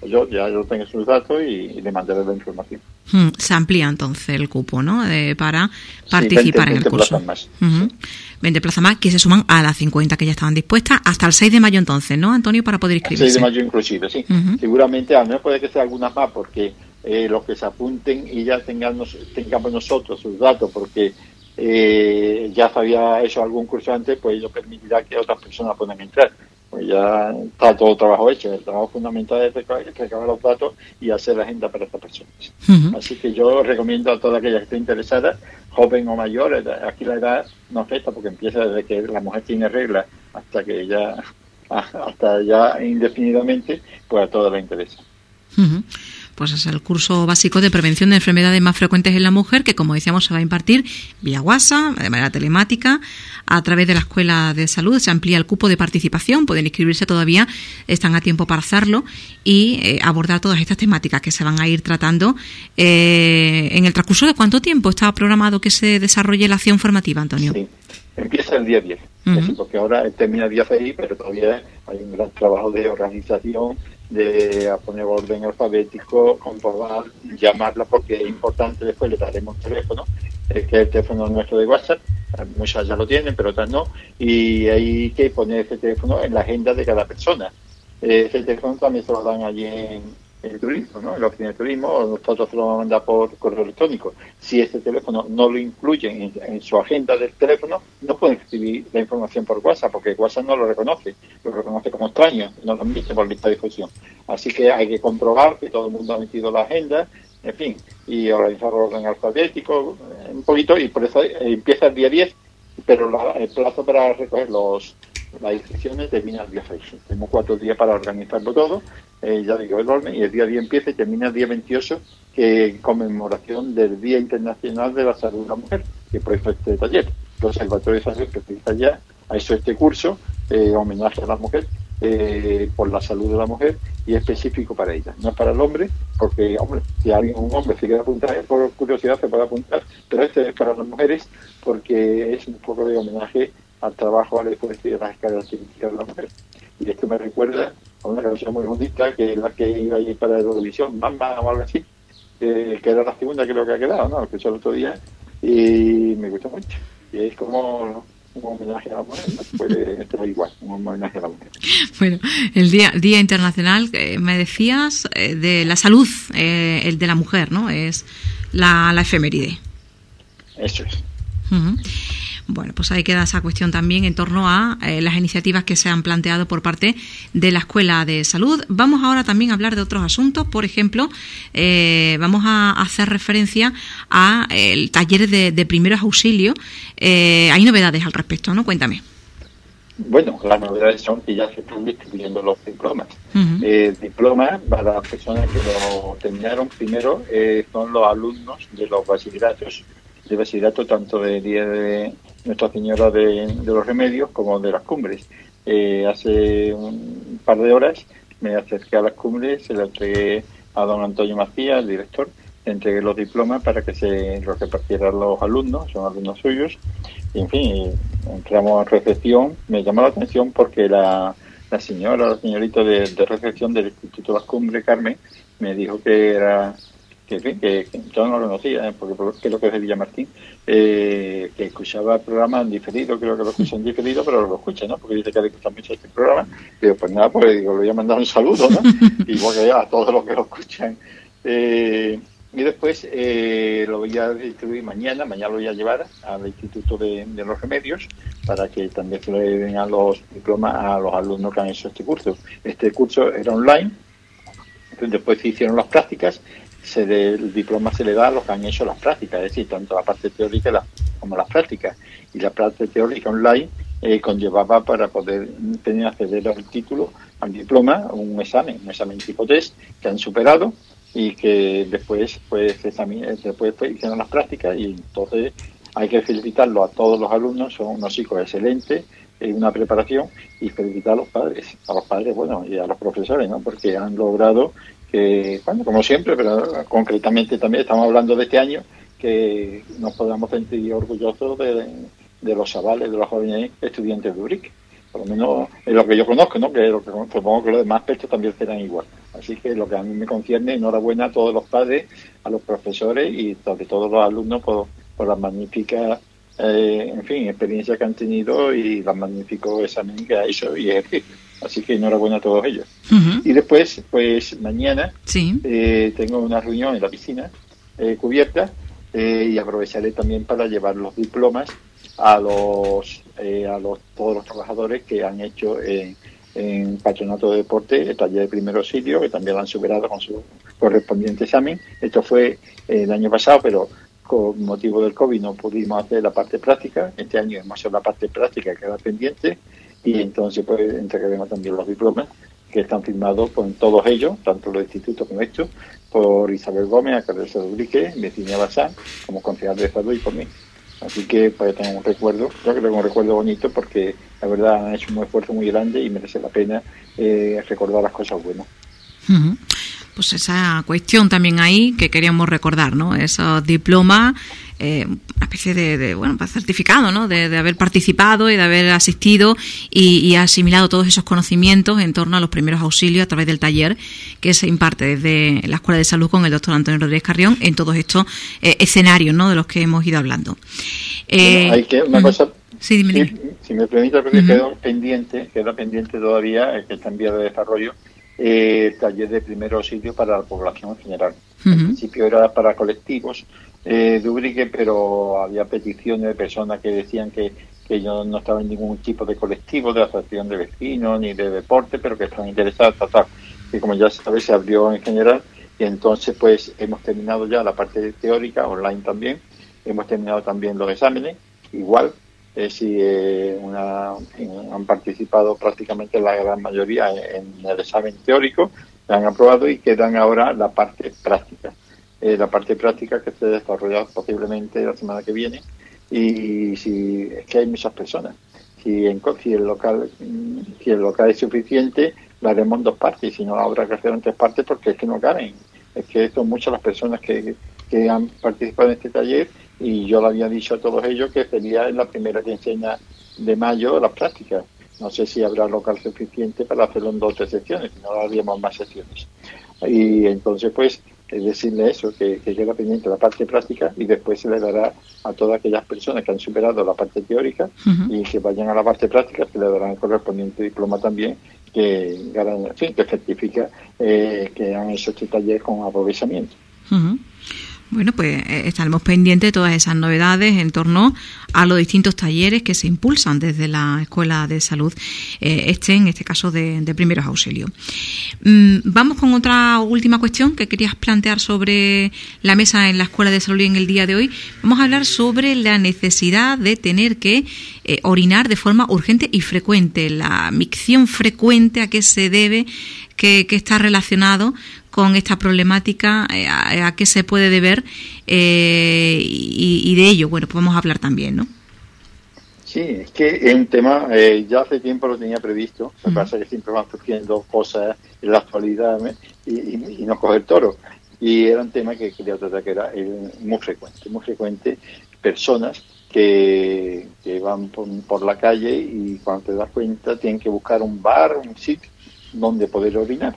pues yo tengo sus datos y le mandaré la información. Se amplía entonces el cupo, ¿no? Para participar en el curso. 20 plazas más. Uh-huh. 20 plazas más que se suman a las 50 que ya estaban dispuestas hasta el 6 de mayo entonces, ¿no, Antonio? Para poder inscribirse. El 6 de mayo inclusive, sí. Uh-huh. Seguramente, al menos puede que sea algunas más, porque los que se apunten y ya tengamos nosotros sus datos, porque ya se había hecho algún curso antes, pues ello permitirá que otras personas puedan entrar. Pues ya está todo el trabajo hecho. El trabajo fundamental es recabar los datos y hacer la agenda para estas personas. Uh-huh. Así que yo recomiendo a toda aquella que esté interesada, joven o mayor, aquí la edad no afecta porque empieza desde que la mujer tiene regla hasta ya indefinidamente, pues a todas les interesa. Uh-huh. Pues es el curso básico de prevención de enfermedades más frecuentes en la mujer, que como decíamos se va a impartir vía WhatsApp, de manera telemática, a través de la Escuela de Salud. Se amplía el cupo de participación, pueden inscribirse todavía, están a tiempo para hacerlo y abordar todas estas temáticas que se van a ir tratando. ¿En el transcurso de cuánto tiempo está programado que se desarrolle la acción formativa, Antonio? Sí, empieza el día 10, uh-huh. Porque ahora termina el día 6, pero todavía hay un gran trabajo de organización, de poner orden alfabético, comprobar, llamarla, porque es importante. Después le daremos teléfono, que es el teléfono nuestro de WhatsApp, muchas ya lo tienen, pero otras no, y hay que poner ese teléfono en la agenda de cada persona. Ese teléfono también se lo dan allí en el turismo, ¿no? En la oficina de turismo, o nosotros se lo vamos a mandar por correo electrónico. Si ese teléfono no lo incluyen en su agenda del teléfono, no pueden escribir la información por WhatsApp, porque WhatsApp no lo reconoce como extraño, no lo admite por lista de difusión. Así que hay que comprobar que todo el mundo ha metido la agenda, en fin, y organizar el orden alfabético, un poquito, y por eso empieza el día 10, pero el plazo para recoger las inscripciones termina el día 6. Tenemos 4 días para organizarlo todo, ya digo, el orden, y el día 10 empieza y termina el día 28, que es conmemoración del Día Internacional de la Salud de la Mujer, que por eso este taller. El Observatorio de Salud que ya ha hecho este curso, homenaje a la mujer, por la salud de la mujer, y específico para ella. No es para el hombre, porque, hombre, si un hombre se quiere apuntar, por curiosidad se puede apuntar, pero este es para las mujeres, porque es un poco de homenaje al trabajo, al esfuerzo y a las características de la mujer. Y esto me recuerda a una canción muy bonita, que es la que iba a ir para la Eurovisión, Mamma o algo así, que era la segunda creo que ha quedado, ¿no? Que hizo el otro día, y me gustó mucho. Y es como un homenaje a la mujer, ¿no? Puede estar igual, un homenaje a la mujer. Bueno, el Día Internacional, me decías, de la salud, el de la mujer, ¿no? Es la efeméride. Eso es. Uh-huh. Bueno, pues ahí queda esa cuestión también en torno a las iniciativas que se han planteado por parte de la Escuela de Salud. Vamos ahora también a hablar de otros asuntos. Por ejemplo, vamos a hacer referencia a el taller de primeros auxilios. Hay novedades al respecto, ¿no? Cuéntame. Bueno, las novedades son que ya se están distribuyendo los diplomas. Uh-huh. Diplomas para las personas que lo terminaron primero son los alumnos de los bachilleratos. De bachillerato tanto del Día de Nuestra Señora de los Remedios como de las Cumbres. Hace un par de horas me acerqué a las Cumbres, se le entregué a don Antonio Macías, el director, le entregué los diplomas para que se los repartieran los alumnos, son alumnos suyos, y en fin, entramos a recepción. Me llamó la atención porque la señorita de recepción del Instituto de las Cumbres, Carmen, me dijo que yo no lo conocía, porque creo que es de Villamartín, que escuchaba el programa en diferido, creo que lo escucha en diferido, pero lo escucha, ¿no? Porque dice que le gusta mucho este programa. Digo, pues nada, pues digo, le voy a mandar un saludo, ¿no? Igual que a todos los que lo escuchan. Y después lo voy a distribuir mañana lo voy a llevar al Instituto de los Remedios para que también se le den a los diplomas a los alumnos que han hecho este curso. Este curso era online, entonces después se hicieron las prácticas. El diploma se le da a los que han hecho las prácticas, es decir, tanto la parte teórica como las prácticas. Y la parte teórica online conllevaba, para poder acceder al título, al diploma, un examen tipo test que han superado y que después hicieron las prácticas, y entonces hay que felicitarlo a todos los alumnos. Son unos chicos excelentes, una preparación, y felicitar a los padres, bueno, y a los profesores, ¿no? Porque han logrado que, bueno, como siempre, pero concretamente también estamos hablando de este año, que nos podamos sentir orgullosos de los chavales, de los jóvenes estudiantes de URIC, por lo menos es lo que yo conozco, ¿no? Que supongo que los demás aspectos también serán igual. Así que lo que a mí me concierne, enhorabuena a todos los padres, a los profesores y sobre todo los alumnos por la magnífica, experiencia que han tenido y los magníficos exámenes que ha hecho y ejercicio. Así que enhorabuena a todos ellos. Uh-huh. Y después, pues mañana sí. Tengo una reunión en la piscina cubierta y aprovecharé también para llevar los diplomas a todos los trabajadores que han hecho en Patronato de Deporte el taller de primer auxilio, que también lo han superado con su correspondiente examen. Esto fue el año pasado, pero con motivo del COVID no pudimos hacer la parte práctica. Este año hemos hecho la parte práctica que queda pendiente y entonces pues entregaremos también los diplomas que están firmados por todos ellos, tanto los institutos como estos, por Isabel Gómez, alcaldesa de Ubrique, Virginia Bazán, como concejal de salud y por mí. Así que pues tengo un recuerdo, yo creo que un recuerdo bonito porque la verdad han hecho un esfuerzo muy grande y merece la pena recordar las cosas buenas. Uh-huh. Pues esa cuestión también ahí que queríamos recordar, ¿no? Esos diplomas, una especie de certificado, ¿no? De haber participado y de haber asistido y asimilado todos esos conocimientos en torno a los primeros auxilios a través del taller que se imparte desde la Escuela de Salud con el doctor Antonio Rodríguez Carrión en todos estos escenarios, ¿no? De los que hemos ido hablando. Hay que una cosa. Sí, dime. Si me permite, porque queda pendiente todavía, que está en vía de desarrollo, taller de primer auxilio para la población en general. Al principio era para colectivos de Ubrique, pero había peticiones de personas que decían que yo no estaba en ningún tipo de colectivo, de asociación de vecinos ni de deporte, pero que estaban interesados, que como ya sabes se abrió en general y entonces pues hemos terminado ya la parte teórica, online también, hemos terminado también los exámenes, igual. Han participado prácticamente la gran mayoría en el examen teórico, la han aprobado y quedan ahora la parte práctica. La parte práctica que se desarrolla posiblemente la semana que viene y si es que hay muchas personas. Si el local es suficiente, lo haremos en 2 partes y si no habrá que hacerlo en 3 partes porque es que no caben. Es que son muchas las personas que han participado en este taller y yo le había dicho a todos ellos que sería la primera quincena de mayo las prácticas. No sé si habrá local suficiente para hacerlo en 2 o 3 secciones, si no haríamos más secciones. Y entonces pues decirle eso, que queda pendiente la parte práctica y después se le dará a todas aquellas personas que han superado la parte teórica y que vayan a la parte práctica, se le dará el correspondiente diploma también que certifica que han hecho este taller con aprovechamiento. Uh-huh. Bueno, pues estaremos pendientes de todas esas novedades en torno a los distintos talleres que se impulsan desde la Escuela de Salud, en este caso de primeros auxilios. Vamos con otra última cuestión que querías plantear sobre la mesa en la Escuela de Salud en el día de hoy. Vamos a hablar sobre la necesidad de tener que orinar de forma urgente y frecuente. La micción frecuente, ¿a qué se debe? ¿Qué está relacionado con esta problemática? ¿A qué se puede deber? Y de ello, bueno, pues vamos a hablar también, ¿no? Sí, es que es un tema, ya hace tiempo lo tenía previsto, lo que pasa es que siempre van surgiendo cosas en la actualidad y no coger toro. Y era un tema que quería tratar que era muy frecuente, personas que van por la calle y cuando te das cuenta tienen que buscar un bar, un sitio donde poder orinar.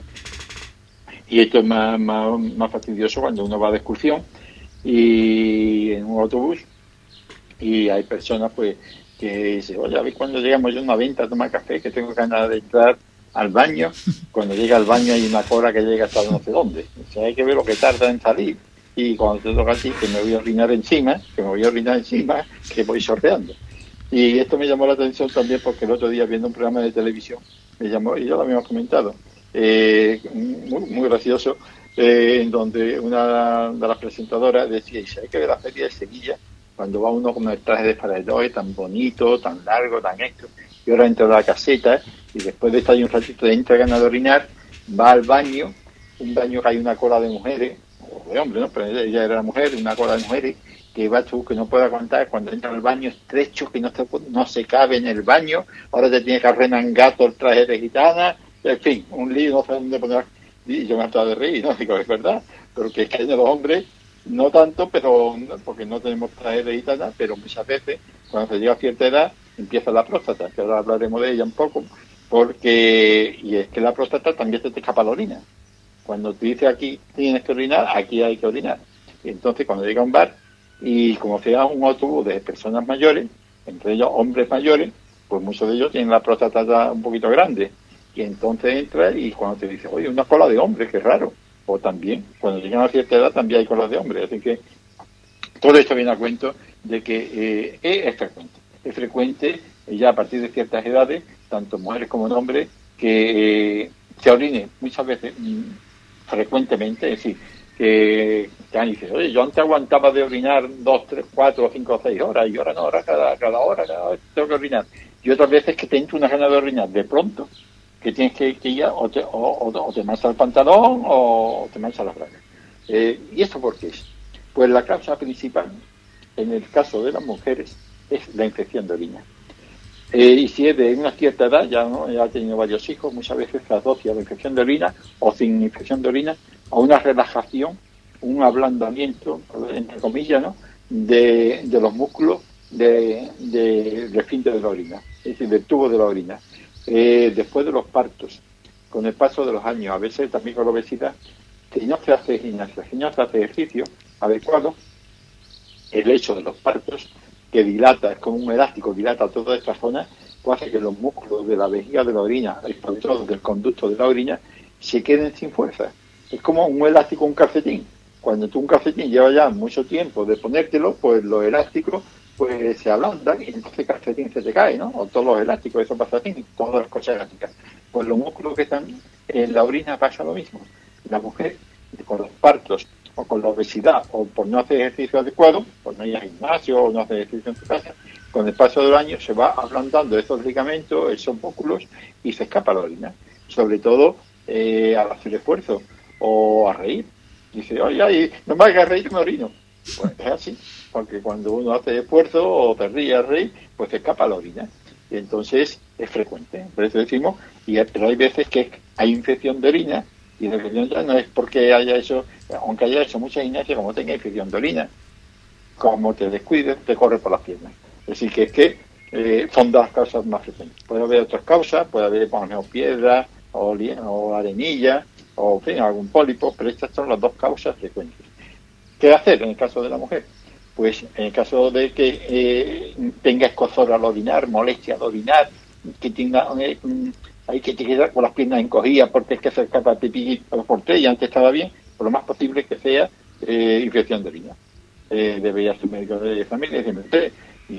Y esto es más fastidioso cuando uno va de excursión y en un autobús y hay personas pues que dicen, oye, a ver cuando llegamos yo a una venta a tomar café que tengo ganas de entrar al baño. Cuando llega al baño hay una cola que llega hasta no sé dónde. O sea, hay que ver lo que tarda en salir y cuando te toca así que me voy a orinar encima, que voy sorteando. Y esto me llamó la atención también porque el otro día viendo un programa de televisión me llamó, y ya lo habíamos comentado, muy gracioso, en donde una de las presentadoras decía, y si hay que ver la feria de Sevilla, cuando va uno con el traje de farador tan bonito, tan largo, tan esto, y ahora entra a la caseta, y después de estar ahí un ratito entra ganas de orinar, va al baño, un baño que hay una cola de mujeres, o de hombres, ¿no? Pero ella era mujer, una cola de mujeres, que va tú, que no puede aguantar, cuando entra al baño estrecho, que no se cabe en el baño, ahora te tiene que arremangar todo el traje de gitana, en fin, un lío, no sé dónde poner. Y yo me he estado de reír, ¿no? Digo, es verdad, porque es que hay de los hombres, no tanto, pero porque no tenemos traje de gitana, pero muchas veces, cuando se llega a cierta edad, empieza la próstata, que ahora hablaremos de ella un poco, porque, y es que la próstata también te escapa la orina. Cuando te dice aquí tienes que orinar, aquí hay que orinar. Y entonces cuando llega a un bar, y como sea un autobús de personas mayores, entre ellos hombres mayores, pues muchos de ellos tienen la próstata un poquito grande. Y entonces entra y cuando te dice, oye, una cola de hombres, qué raro. O también, cuando llegan a cierta edad también hay colas de hombres. Así que todo esto viene a cuento de que es frecuente. Es frecuente ya a partir de ciertas edades, tanto mujeres como hombres, que se orine muchas veces, frecuentemente, es decir, que dices, oye, yo antes aguantaba de orinar 2, 3, 4, 5 o 6 horas, y ahora no, ahora cada hora tengo que orinar. Y otras veces que te entra una gana de orinar de pronto, que tienes que ir o te manchas el pantalón o te manchas las bragas. ¿Y esto por qué es? Pues la causa principal, en el caso de las mujeres, es la infección de orina. Y si es de una cierta edad, ya ha tenido varios hijos, muchas veces se asocia la infección de orina o sin infección de orina a una relajación, un ablandamiento, entre comillas, ¿no?, de los músculos del esfínter de la orina, es decir, del tubo de la orina. Después de los partos, con el paso de los años, a veces también con la obesidad, si no se hace gimnasia, si no se hace ejercicio adecuado, el hecho de los partos, que dilata, es como un elástico, dilata toda esta zona, pues hace que los músculos de la vejiga de la orina, y sobre todo del conducto de la orina, se queden sin fuerza. Es como un elástico, un calcetín. Cuando tú un calcetín lleva ya mucho tiempo de ponértelo, pues los elásticos pues se ablandan y entonces el calcetín se te cae, ¿no? O todos los elásticos, eso pasa así, todas las cosas elásticas. Pues los músculos que están en la orina pasa lo mismo. La mujer, con los partos, o con la obesidad, o por no hacer ejercicio adecuado, por no ir al gimnasio, o no hacer ejercicio en tu casa, con el paso del año se va ablandando esos ligamentos, esos músculos, y se escapa la orina. Sobre todo al hacer esfuerzo, o a reír. Dice, oye, no me hagas reír, me orino. Pues es así, porque cuando uno hace esfuerzo, o te ríe a reír, pues se escapa la orina. Y entonces es frecuente. Por eso decimos, pero hay veces que hay infección de orina, y la infección ya no es porque haya hecho, aunque haya hecho mucha gimnasia, como tenga infección de orina, como te descuides, te corre por las piernas. Es decir, que es que son las causas más frecuentes. Puede haber otras causas, puede haber, por ejemplo, piedra, o arenilla, o en fin, algún pólipo, pero estas son las dos causas frecuentes. ¿Qué hacer en el caso de la mujer? Pues en el caso de que tenga escozor al orinar, molestia al orinar, que tenga... hay que quedar con las piernas encogidas porque es que se escapa el pipí por tres y antes estaba bien, por lo más posible que sea infección de orina. Debería ser médico de familia y decirme,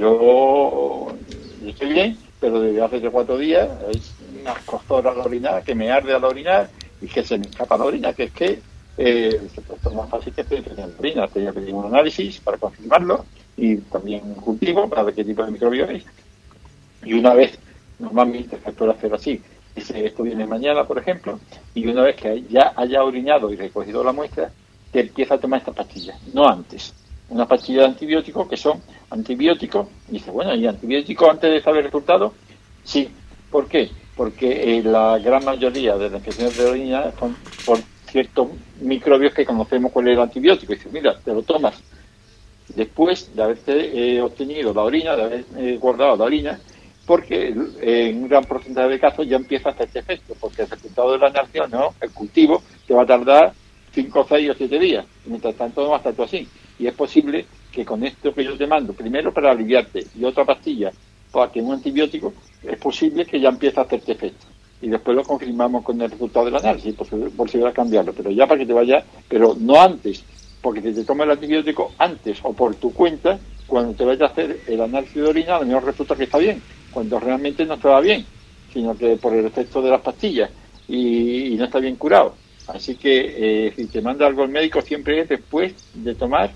yo estoy bien, pero desde hace 3 o 4 días hay una escozor al orinar, que me arde al orinar y que se me escapa la orina, que es que es más fácil que esté infección de orina. Te voy a pedir un análisis para confirmarlo y también un cultivo para ver qué tipo de microbio es. Y una vez, normalmente se puede hacer así, dice esto viene mañana, por ejemplo, y una vez que ya haya orinado y recogido la muestra, te empieza a tomar estas pastillas, no antes. Unas pastillas de antibióticos que son antibióticos, y dice, bueno, ¿y antibióticos antes de saber el resultado? Sí. ¿Por qué? Porque la gran mayoría de las infecciones de orina son por ciertos microbios que conocemos cuál es el antibiótico. Y dice, mira, te lo tomas después de haberte obtenido la orina, de haber guardado la orina, porque en un gran porcentaje de casos ya empieza a hacer este efecto, porque el resultado de la inhalación, ¿no?, el cultivo, te va a tardar 5, 6 o 7 días. Mientras tanto no va a estar todo así. Y es posible que con esto que yo te mando, primero para aliviarte y otra pastilla, porque un antibiótico, es posible que ya empiece a hacerte efecto. Y después lo confirmamos con el resultado del análisis, por si va a cambiarlo. Pero ya para que te vaya, pero no antes, porque si te toma el antibiótico antes o por tu cuenta, cuando te vaya a hacer el análisis de orina, a lo mejor resulta que está bien, cuando realmente no estaba bien, sino que por el efecto de las pastillas y no está bien curado. Así que si te manda algo el médico, siempre es después de tomar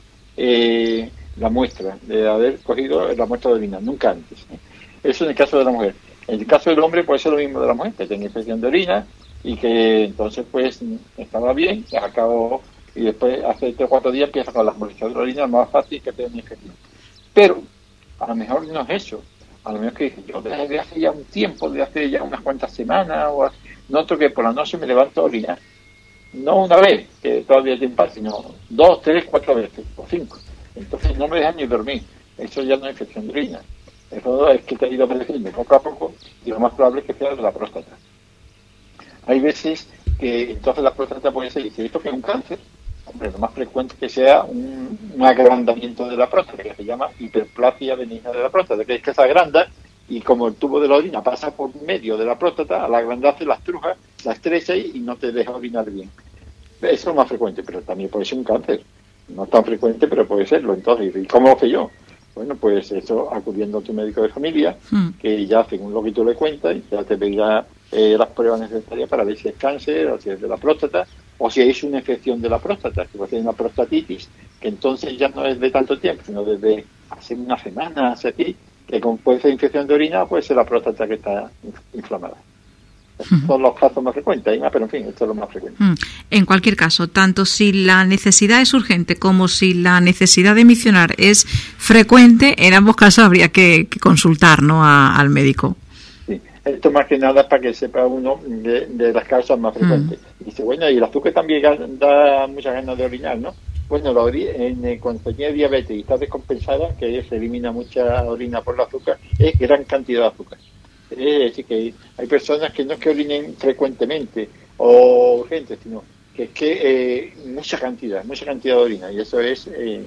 la muestra, de haber cogido la muestra de orina, nunca antes. Eso en el caso de la mujer. En el caso del hombre puede ser lo mismo de la mujer, que tenga infección de orina y que entonces pues estaba bien, se acabó, y después hace 3 o 4 días empieza con las molestias de la orina, más fácil que tener infección. Pero a lo mejor no es eso. A lo mejor que yo desde hace ya un tiempo, desde hace ya unas cuantas semanas, noto que por la noche me levanto a orinar. No una vez, que todavía tiene paz, sino 2, 3, 4 veces, o 5. Entonces no me dejan ni dormir. Eso ya no es infección de orina. Eso es que te ha ido apareciendo poco a poco y lo más probable es que sea de la próstata. Hay veces que entonces la próstata puede ser, si esto que es un cáncer, hombre, lo más frecuente es que sea un agrandamiento de la próstata, que se llama hiperplasia benigna de la próstata, que es que se agranda y como el tubo de la orina pasa por medio de la próstata, al agrandarse la estruja, la estrecha y no te deja orinar bien. Eso es lo más frecuente, pero también puede ser un cáncer. No es tan frecuente, pero puede serlo. Entonces, ¿y cómo lo sé yo? Bueno, pues eso, acudiendo a tu médico de familia, que ya según lo que tú le cuentas, ya te pedirá las pruebas necesarias para ver si es cáncer, o si es de la próstata, o si es una infección de la próstata, que puede ser una prostatitis, que entonces ya no es de tanto tiempo, sino desde hace una semana, hace aquí, que puede ser infección de orina, puede ser la próstata que está inflamada. Son los casos más frecuentes, hay más, pero en fin, esto es lo más frecuente. En cualquier caso, tanto si la necesidad es urgente como si la necesidad de misionar es frecuente, en ambos casos habría que consultar, ¿no?, al médico. Sí, esto más que nada para que sepa uno de las causas más frecuentes. Y dice, bueno, y el azúcar también da muchas ganas de orinar, ¿no? Bueno, cuando tiene diabetes y está descompensada, que se elimina mucha orina por el azúcar, es gran cantidad de azúcar. Es decir, que hay personas que no es que orinen frecuentemente o urgentes, sino que es que mucha cantidad de orina, y eso es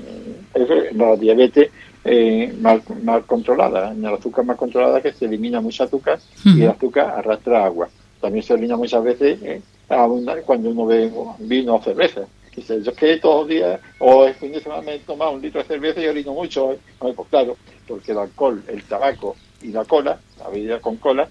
la diabetes mal controlada, en el azúcar mal controlada, que se elimina mucho azúcar y el azúcar arrastra agua. También se orina muchas veces cuando uno bebe vino o cerveza. Dice, yo es que todos los días o el fin de semana me he tomado 1 litro de cerveza y orino mucho. Pues claro, porque el alcohol, el tabaco y la cola, la bebida con cola,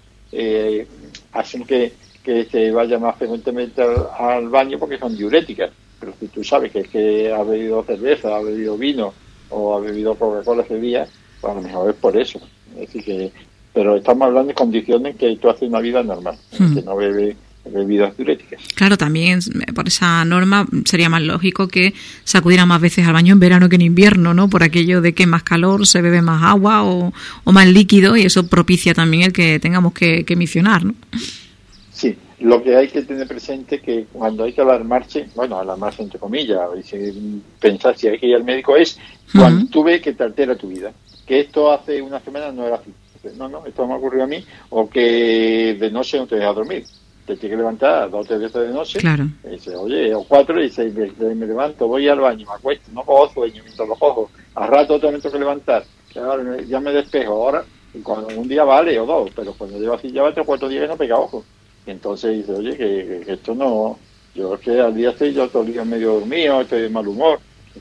hacen que se vaya más frecuentemente al baño porque son diuréticas. Pero si tú sabes que ha bebido cerveza, ha bebido vino o ha bebido Coca-Cola ese día, pues a lo mejor es por eso. Es decir que, pero estamos hablando de condiciones que tú haces una vida normal, que no bebe bebidas diuréticas. Claro, también por esa norma sería más lógico que se acudiera más veces al baño en verano que en invierno, ¿no? Por aquello de que más calor, se bebe más agua o más líquido, y eso propicia también el que tengamos que misionar, ¿no? Sí, lo que hay que tener presente es que cuando hay que alarmarse entre comillas, pensar si hay que ir al médico, es cuando tú ves que te altera tu vida. Que esto hace una semana no era así. No, esto me ocurrió a mí, o que de noche no te deja dormir. Te tienes que levantar 2 o 3 veces de noche, claro. Y dice, oye, o 4, y dice, me levanto, voy al baño, me acuesto, no cojo sueño mientras lo cojo, al rato tengo que levantar, ya me despejo, ahora, y cuando un día vale, o 2, pero cuando llevo así, lleva 3 o 4 días que no pega ojo, y entonces dice, oye, que esto no, yo es que al día estoy yo todo el día medio dormido, estoy de mal humor,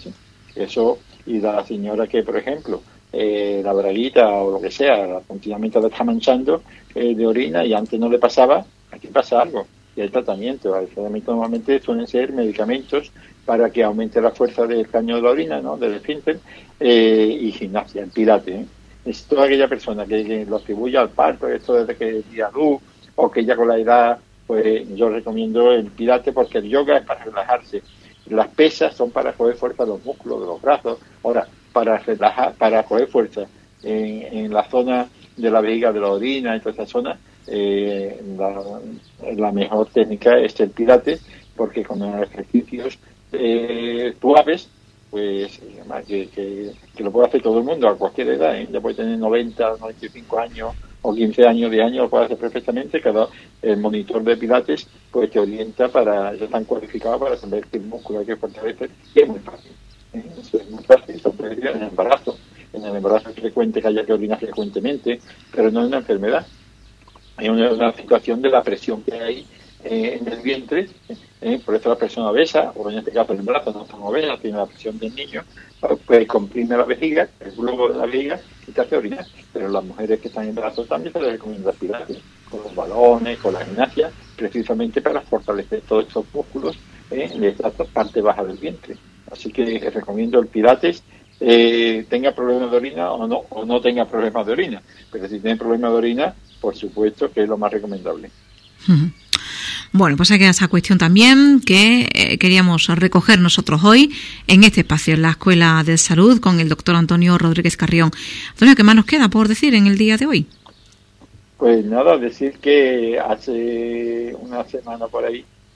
eso, y la señora que, por ejemplo, la braguita o lo que sea, continuamente la está manchando de orina y antes no le pasaba, aquí pasa algo, y hay tratamiento. El tratamiento normalmente suelen ser medicamentos para que aumente la fuerza del caño de la orina, ¿no?, del esfínter, y gimnasia, el pilates. Es toda aquella persona que lo atribuye al parto, esto desde que día luz, o que ya con la edad, pues yo recomiendo el pilates porque el yoga es para relajarse. Las pesas son para coger fuerza de los músculos, de los brazos. Ahora, para relajar, para coger fuerza en la zona de la vejiga de la orina, en toda esa zona, la mejor técnica es el pilates, porque con los ejercicios suaves, pues que lo puede hacer todo el mundo a cualquier edad, ya puede tener 90, 95 años o 15 años, 10 años, lo puede hacer perfectamente. El monitor de pilates pues te orienta ya están cualificados para saber qué músculo hay que fortalecer, y es muy fácil. Eso es muy fácil, se puede decir en el embarazo. En el embarazo es frecuente que haya que orinar frecuentemente, pero no es una enfermedad. Hay una situación de la presión que hay en el vientre, por eso la persona obesa, o en este caso el embarazo no está obesa, tiene la presión del niño, pues comprime la vejiga, el globo de la vejiga, y te hace orinar. Pero las mujeres que están en embarazo también se les recomienda pilates, con los balones, con la gimnasia, precisamente para fortalecer todos estos músculos de esta parte baja del vientre. Así que recomiendo el pilates, tenga problemas de orina o no tenga problemas de orina. Pero si tiene problemas de orina, por supuesto que es lo más recomendable. Bueno, pues hay que esa cuestión también que queríamos recoger nosotros hoy en este espacio, en la Escuela de Salud, con el doctor Antonio Rodríguez Carrión. Antonio, ¿qué más nos queda por decir en el día de hoy? Pues nada, decir que hace una semana por ahí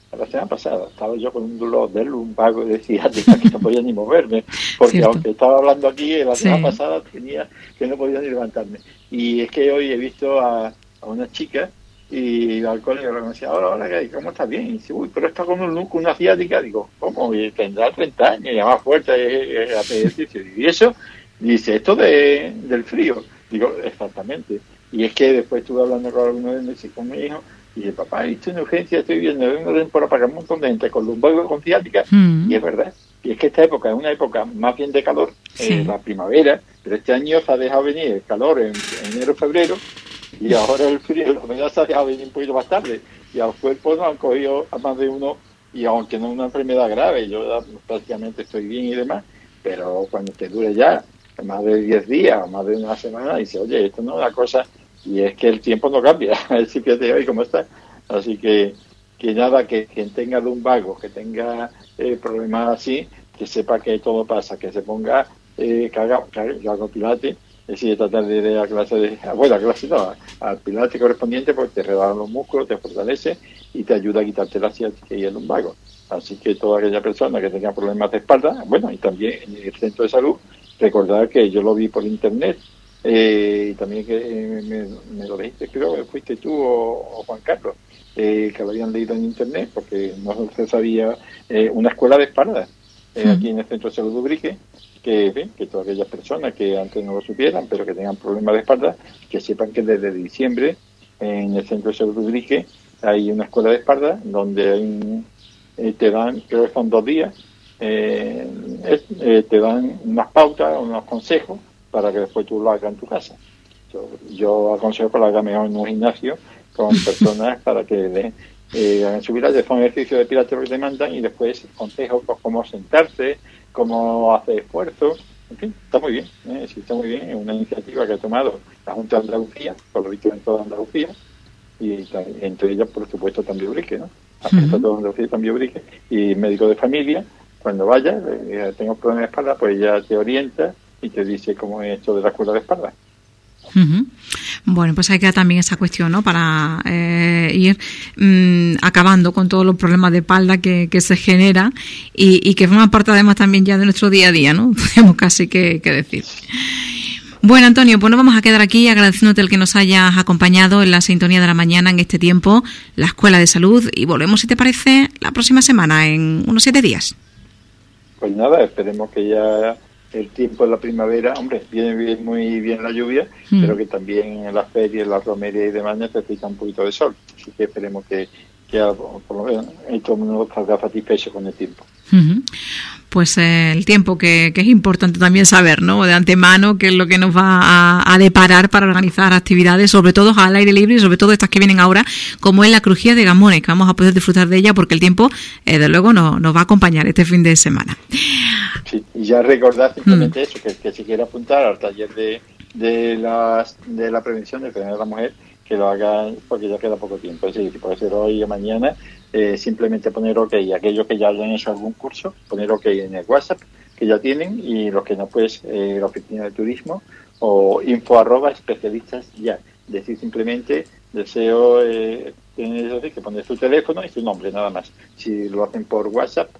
la semana pasada estaba yo con un dolor de lumbago y decía que no podía ni moverme, porque ¿cierto? Aunque estaba hablando aquí, la semana pasada tenía que no podía ni levantarme. Y es que hoy he visto a una chica y al colegio le decía, hola, ¿cómo estás? Bien. Y dice, uy, pero está con una ciática. Digo, ¿cómo? Y tendrá 30 años, y más fuerte hace ejercicio. Y eso, dice, esto del frío. Digo, exactamente. Y es que después estuve hablando con alguno de mis hijos, con mi hijo, y dice, papá, estoy en urgencia, estoy viendo una temporada para un montón de gente con lumbago con ciática. Y es verdad. Y es que esta época es una época más bien de calor, la primavera, pero este año se ha dejado venir el calor en enero, febrero, y ahora el frío, la humedad se ha dejado venir un poquito más tarde, y a los cuerpos nos han cogido a más de uno, y aunque no es una enfermedad grave, yo prácticamente estoy bien y demás, pero cuando te dure ya más de 10 días, más de una semana, dice, oye, esto no es una cosa, y es que el tiempo no cambia, el sitio de hoy como está, así que nada, que quien tenga lumbago, que tenga problemas así, que sepa que todo pasa, que se ponga, que haga pilates, es decir, tratar de ir a clase al pilates correspondiente, porque te relaja los músculos, te fortalece y te ayuda a quitarte la ciática y el lumbago. Así que toda aquella persona que tenga problemas de espalda, bueno, y también en el centro de salud, recordar que yo lo vi por internet, y también que me lo dijiste, creo que fuiste tú o Juan Carlos, que lo habían leído en internet, porque no se sabía, una escuela de espalda aquí en el centro de salud de Ubrique, que todas aquellas personas que antes no lo supieran, pero que tengan problemas de espalda, que sepan que desde diciembre en el centro de salud de Ubrique hay una escuela de espalda donde te dan, creo que son 2 días, te dan unas pautas, unos consejos para que después tú lo hagas en tu casa. Yo aconsejo que lo hagas mejor en un gimnasio con personas para que hagan su pilates, son ejercicios de pilates que te mandan y después consejos pues, cómo sentarse, cómo hacer esfuerzo. En fin, está muy bien, sí, está muy bien. Es una iniciativa que ha tomado la Junta de Andalucía, por lo visto en toda Andalucía, y entre ellas, por supuesto, también Ubrique, ¿no? Toda Andalucía también Ubrique, y médico de familia, cuando vaya, tengo problemas de espalda, pues ya te orienta y te dice cómo es esto de la escuela de espalda. Bueno, pues hay que dar también esa cuestión, ¿no? Para ir acabando con todos los problemas de espalda que se generan y que forman parte además también ya de nuestro día a día, ¿no? Podemos casi que decir. Bueno, Antonio, pues nos vamos a quedar aquí agradeciéndote el que nos hayas acompañado en la sintonía de la mañana en este tiempo, la Escuela de Salud, y volvemos, si te parece, la próxima semana, en unos 7 días. Pues nada, esperemos que ya el tiempo de la primavera, hombre, viene muy bien la lluvia, pero que también en las ferias, las romerías y demás necesita un poquito de sol. Así que esperemos que por lo menos todo el mundo salga satisfecho con el tiempo. Pues el tiempo que es importante también saber, ¿no? De antemano qué es lo que nos va a deparar para organizar actividades, sobre todo al aire libre y sobre todo estas que vienen ahora, como es la crujía de Gamones, que vamos a poder disfrutar de ella porque el tiempo, de luego, nos va a acompañar este fin de semana. Sí, y ya recordar simplemente eso, que si quiere apuntar al taller de la prevención de enfermedades de la mujer, que lo hagan porque ya queda poco tiempo. Es decir, si puede ser hoy o mañana, simplemente poner OK. Aquellos que ya hayan hecho algún curso, poner OK en el WhatsApp que ya tienen, y los que no, pues la oficina de turismo o info@especialistas ya. Decir simplemente, deseo que poner su teléfono y su nombre, nada más. Si lo hacen por WhatsApp,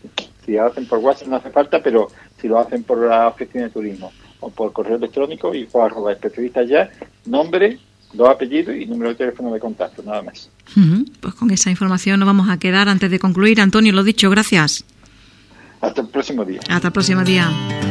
no hace falta, pero si lo hacen por la oficina de turismo o por correo electrónico, info@especialistas ya, nombre, 2 apellidos y número de teléfono de contacto, nada más. Pues con esa información nos vamos a quedar antes de concluir. Antonio, lo dicho, gracias. Hasta el próximo día. Hasta el próximo día.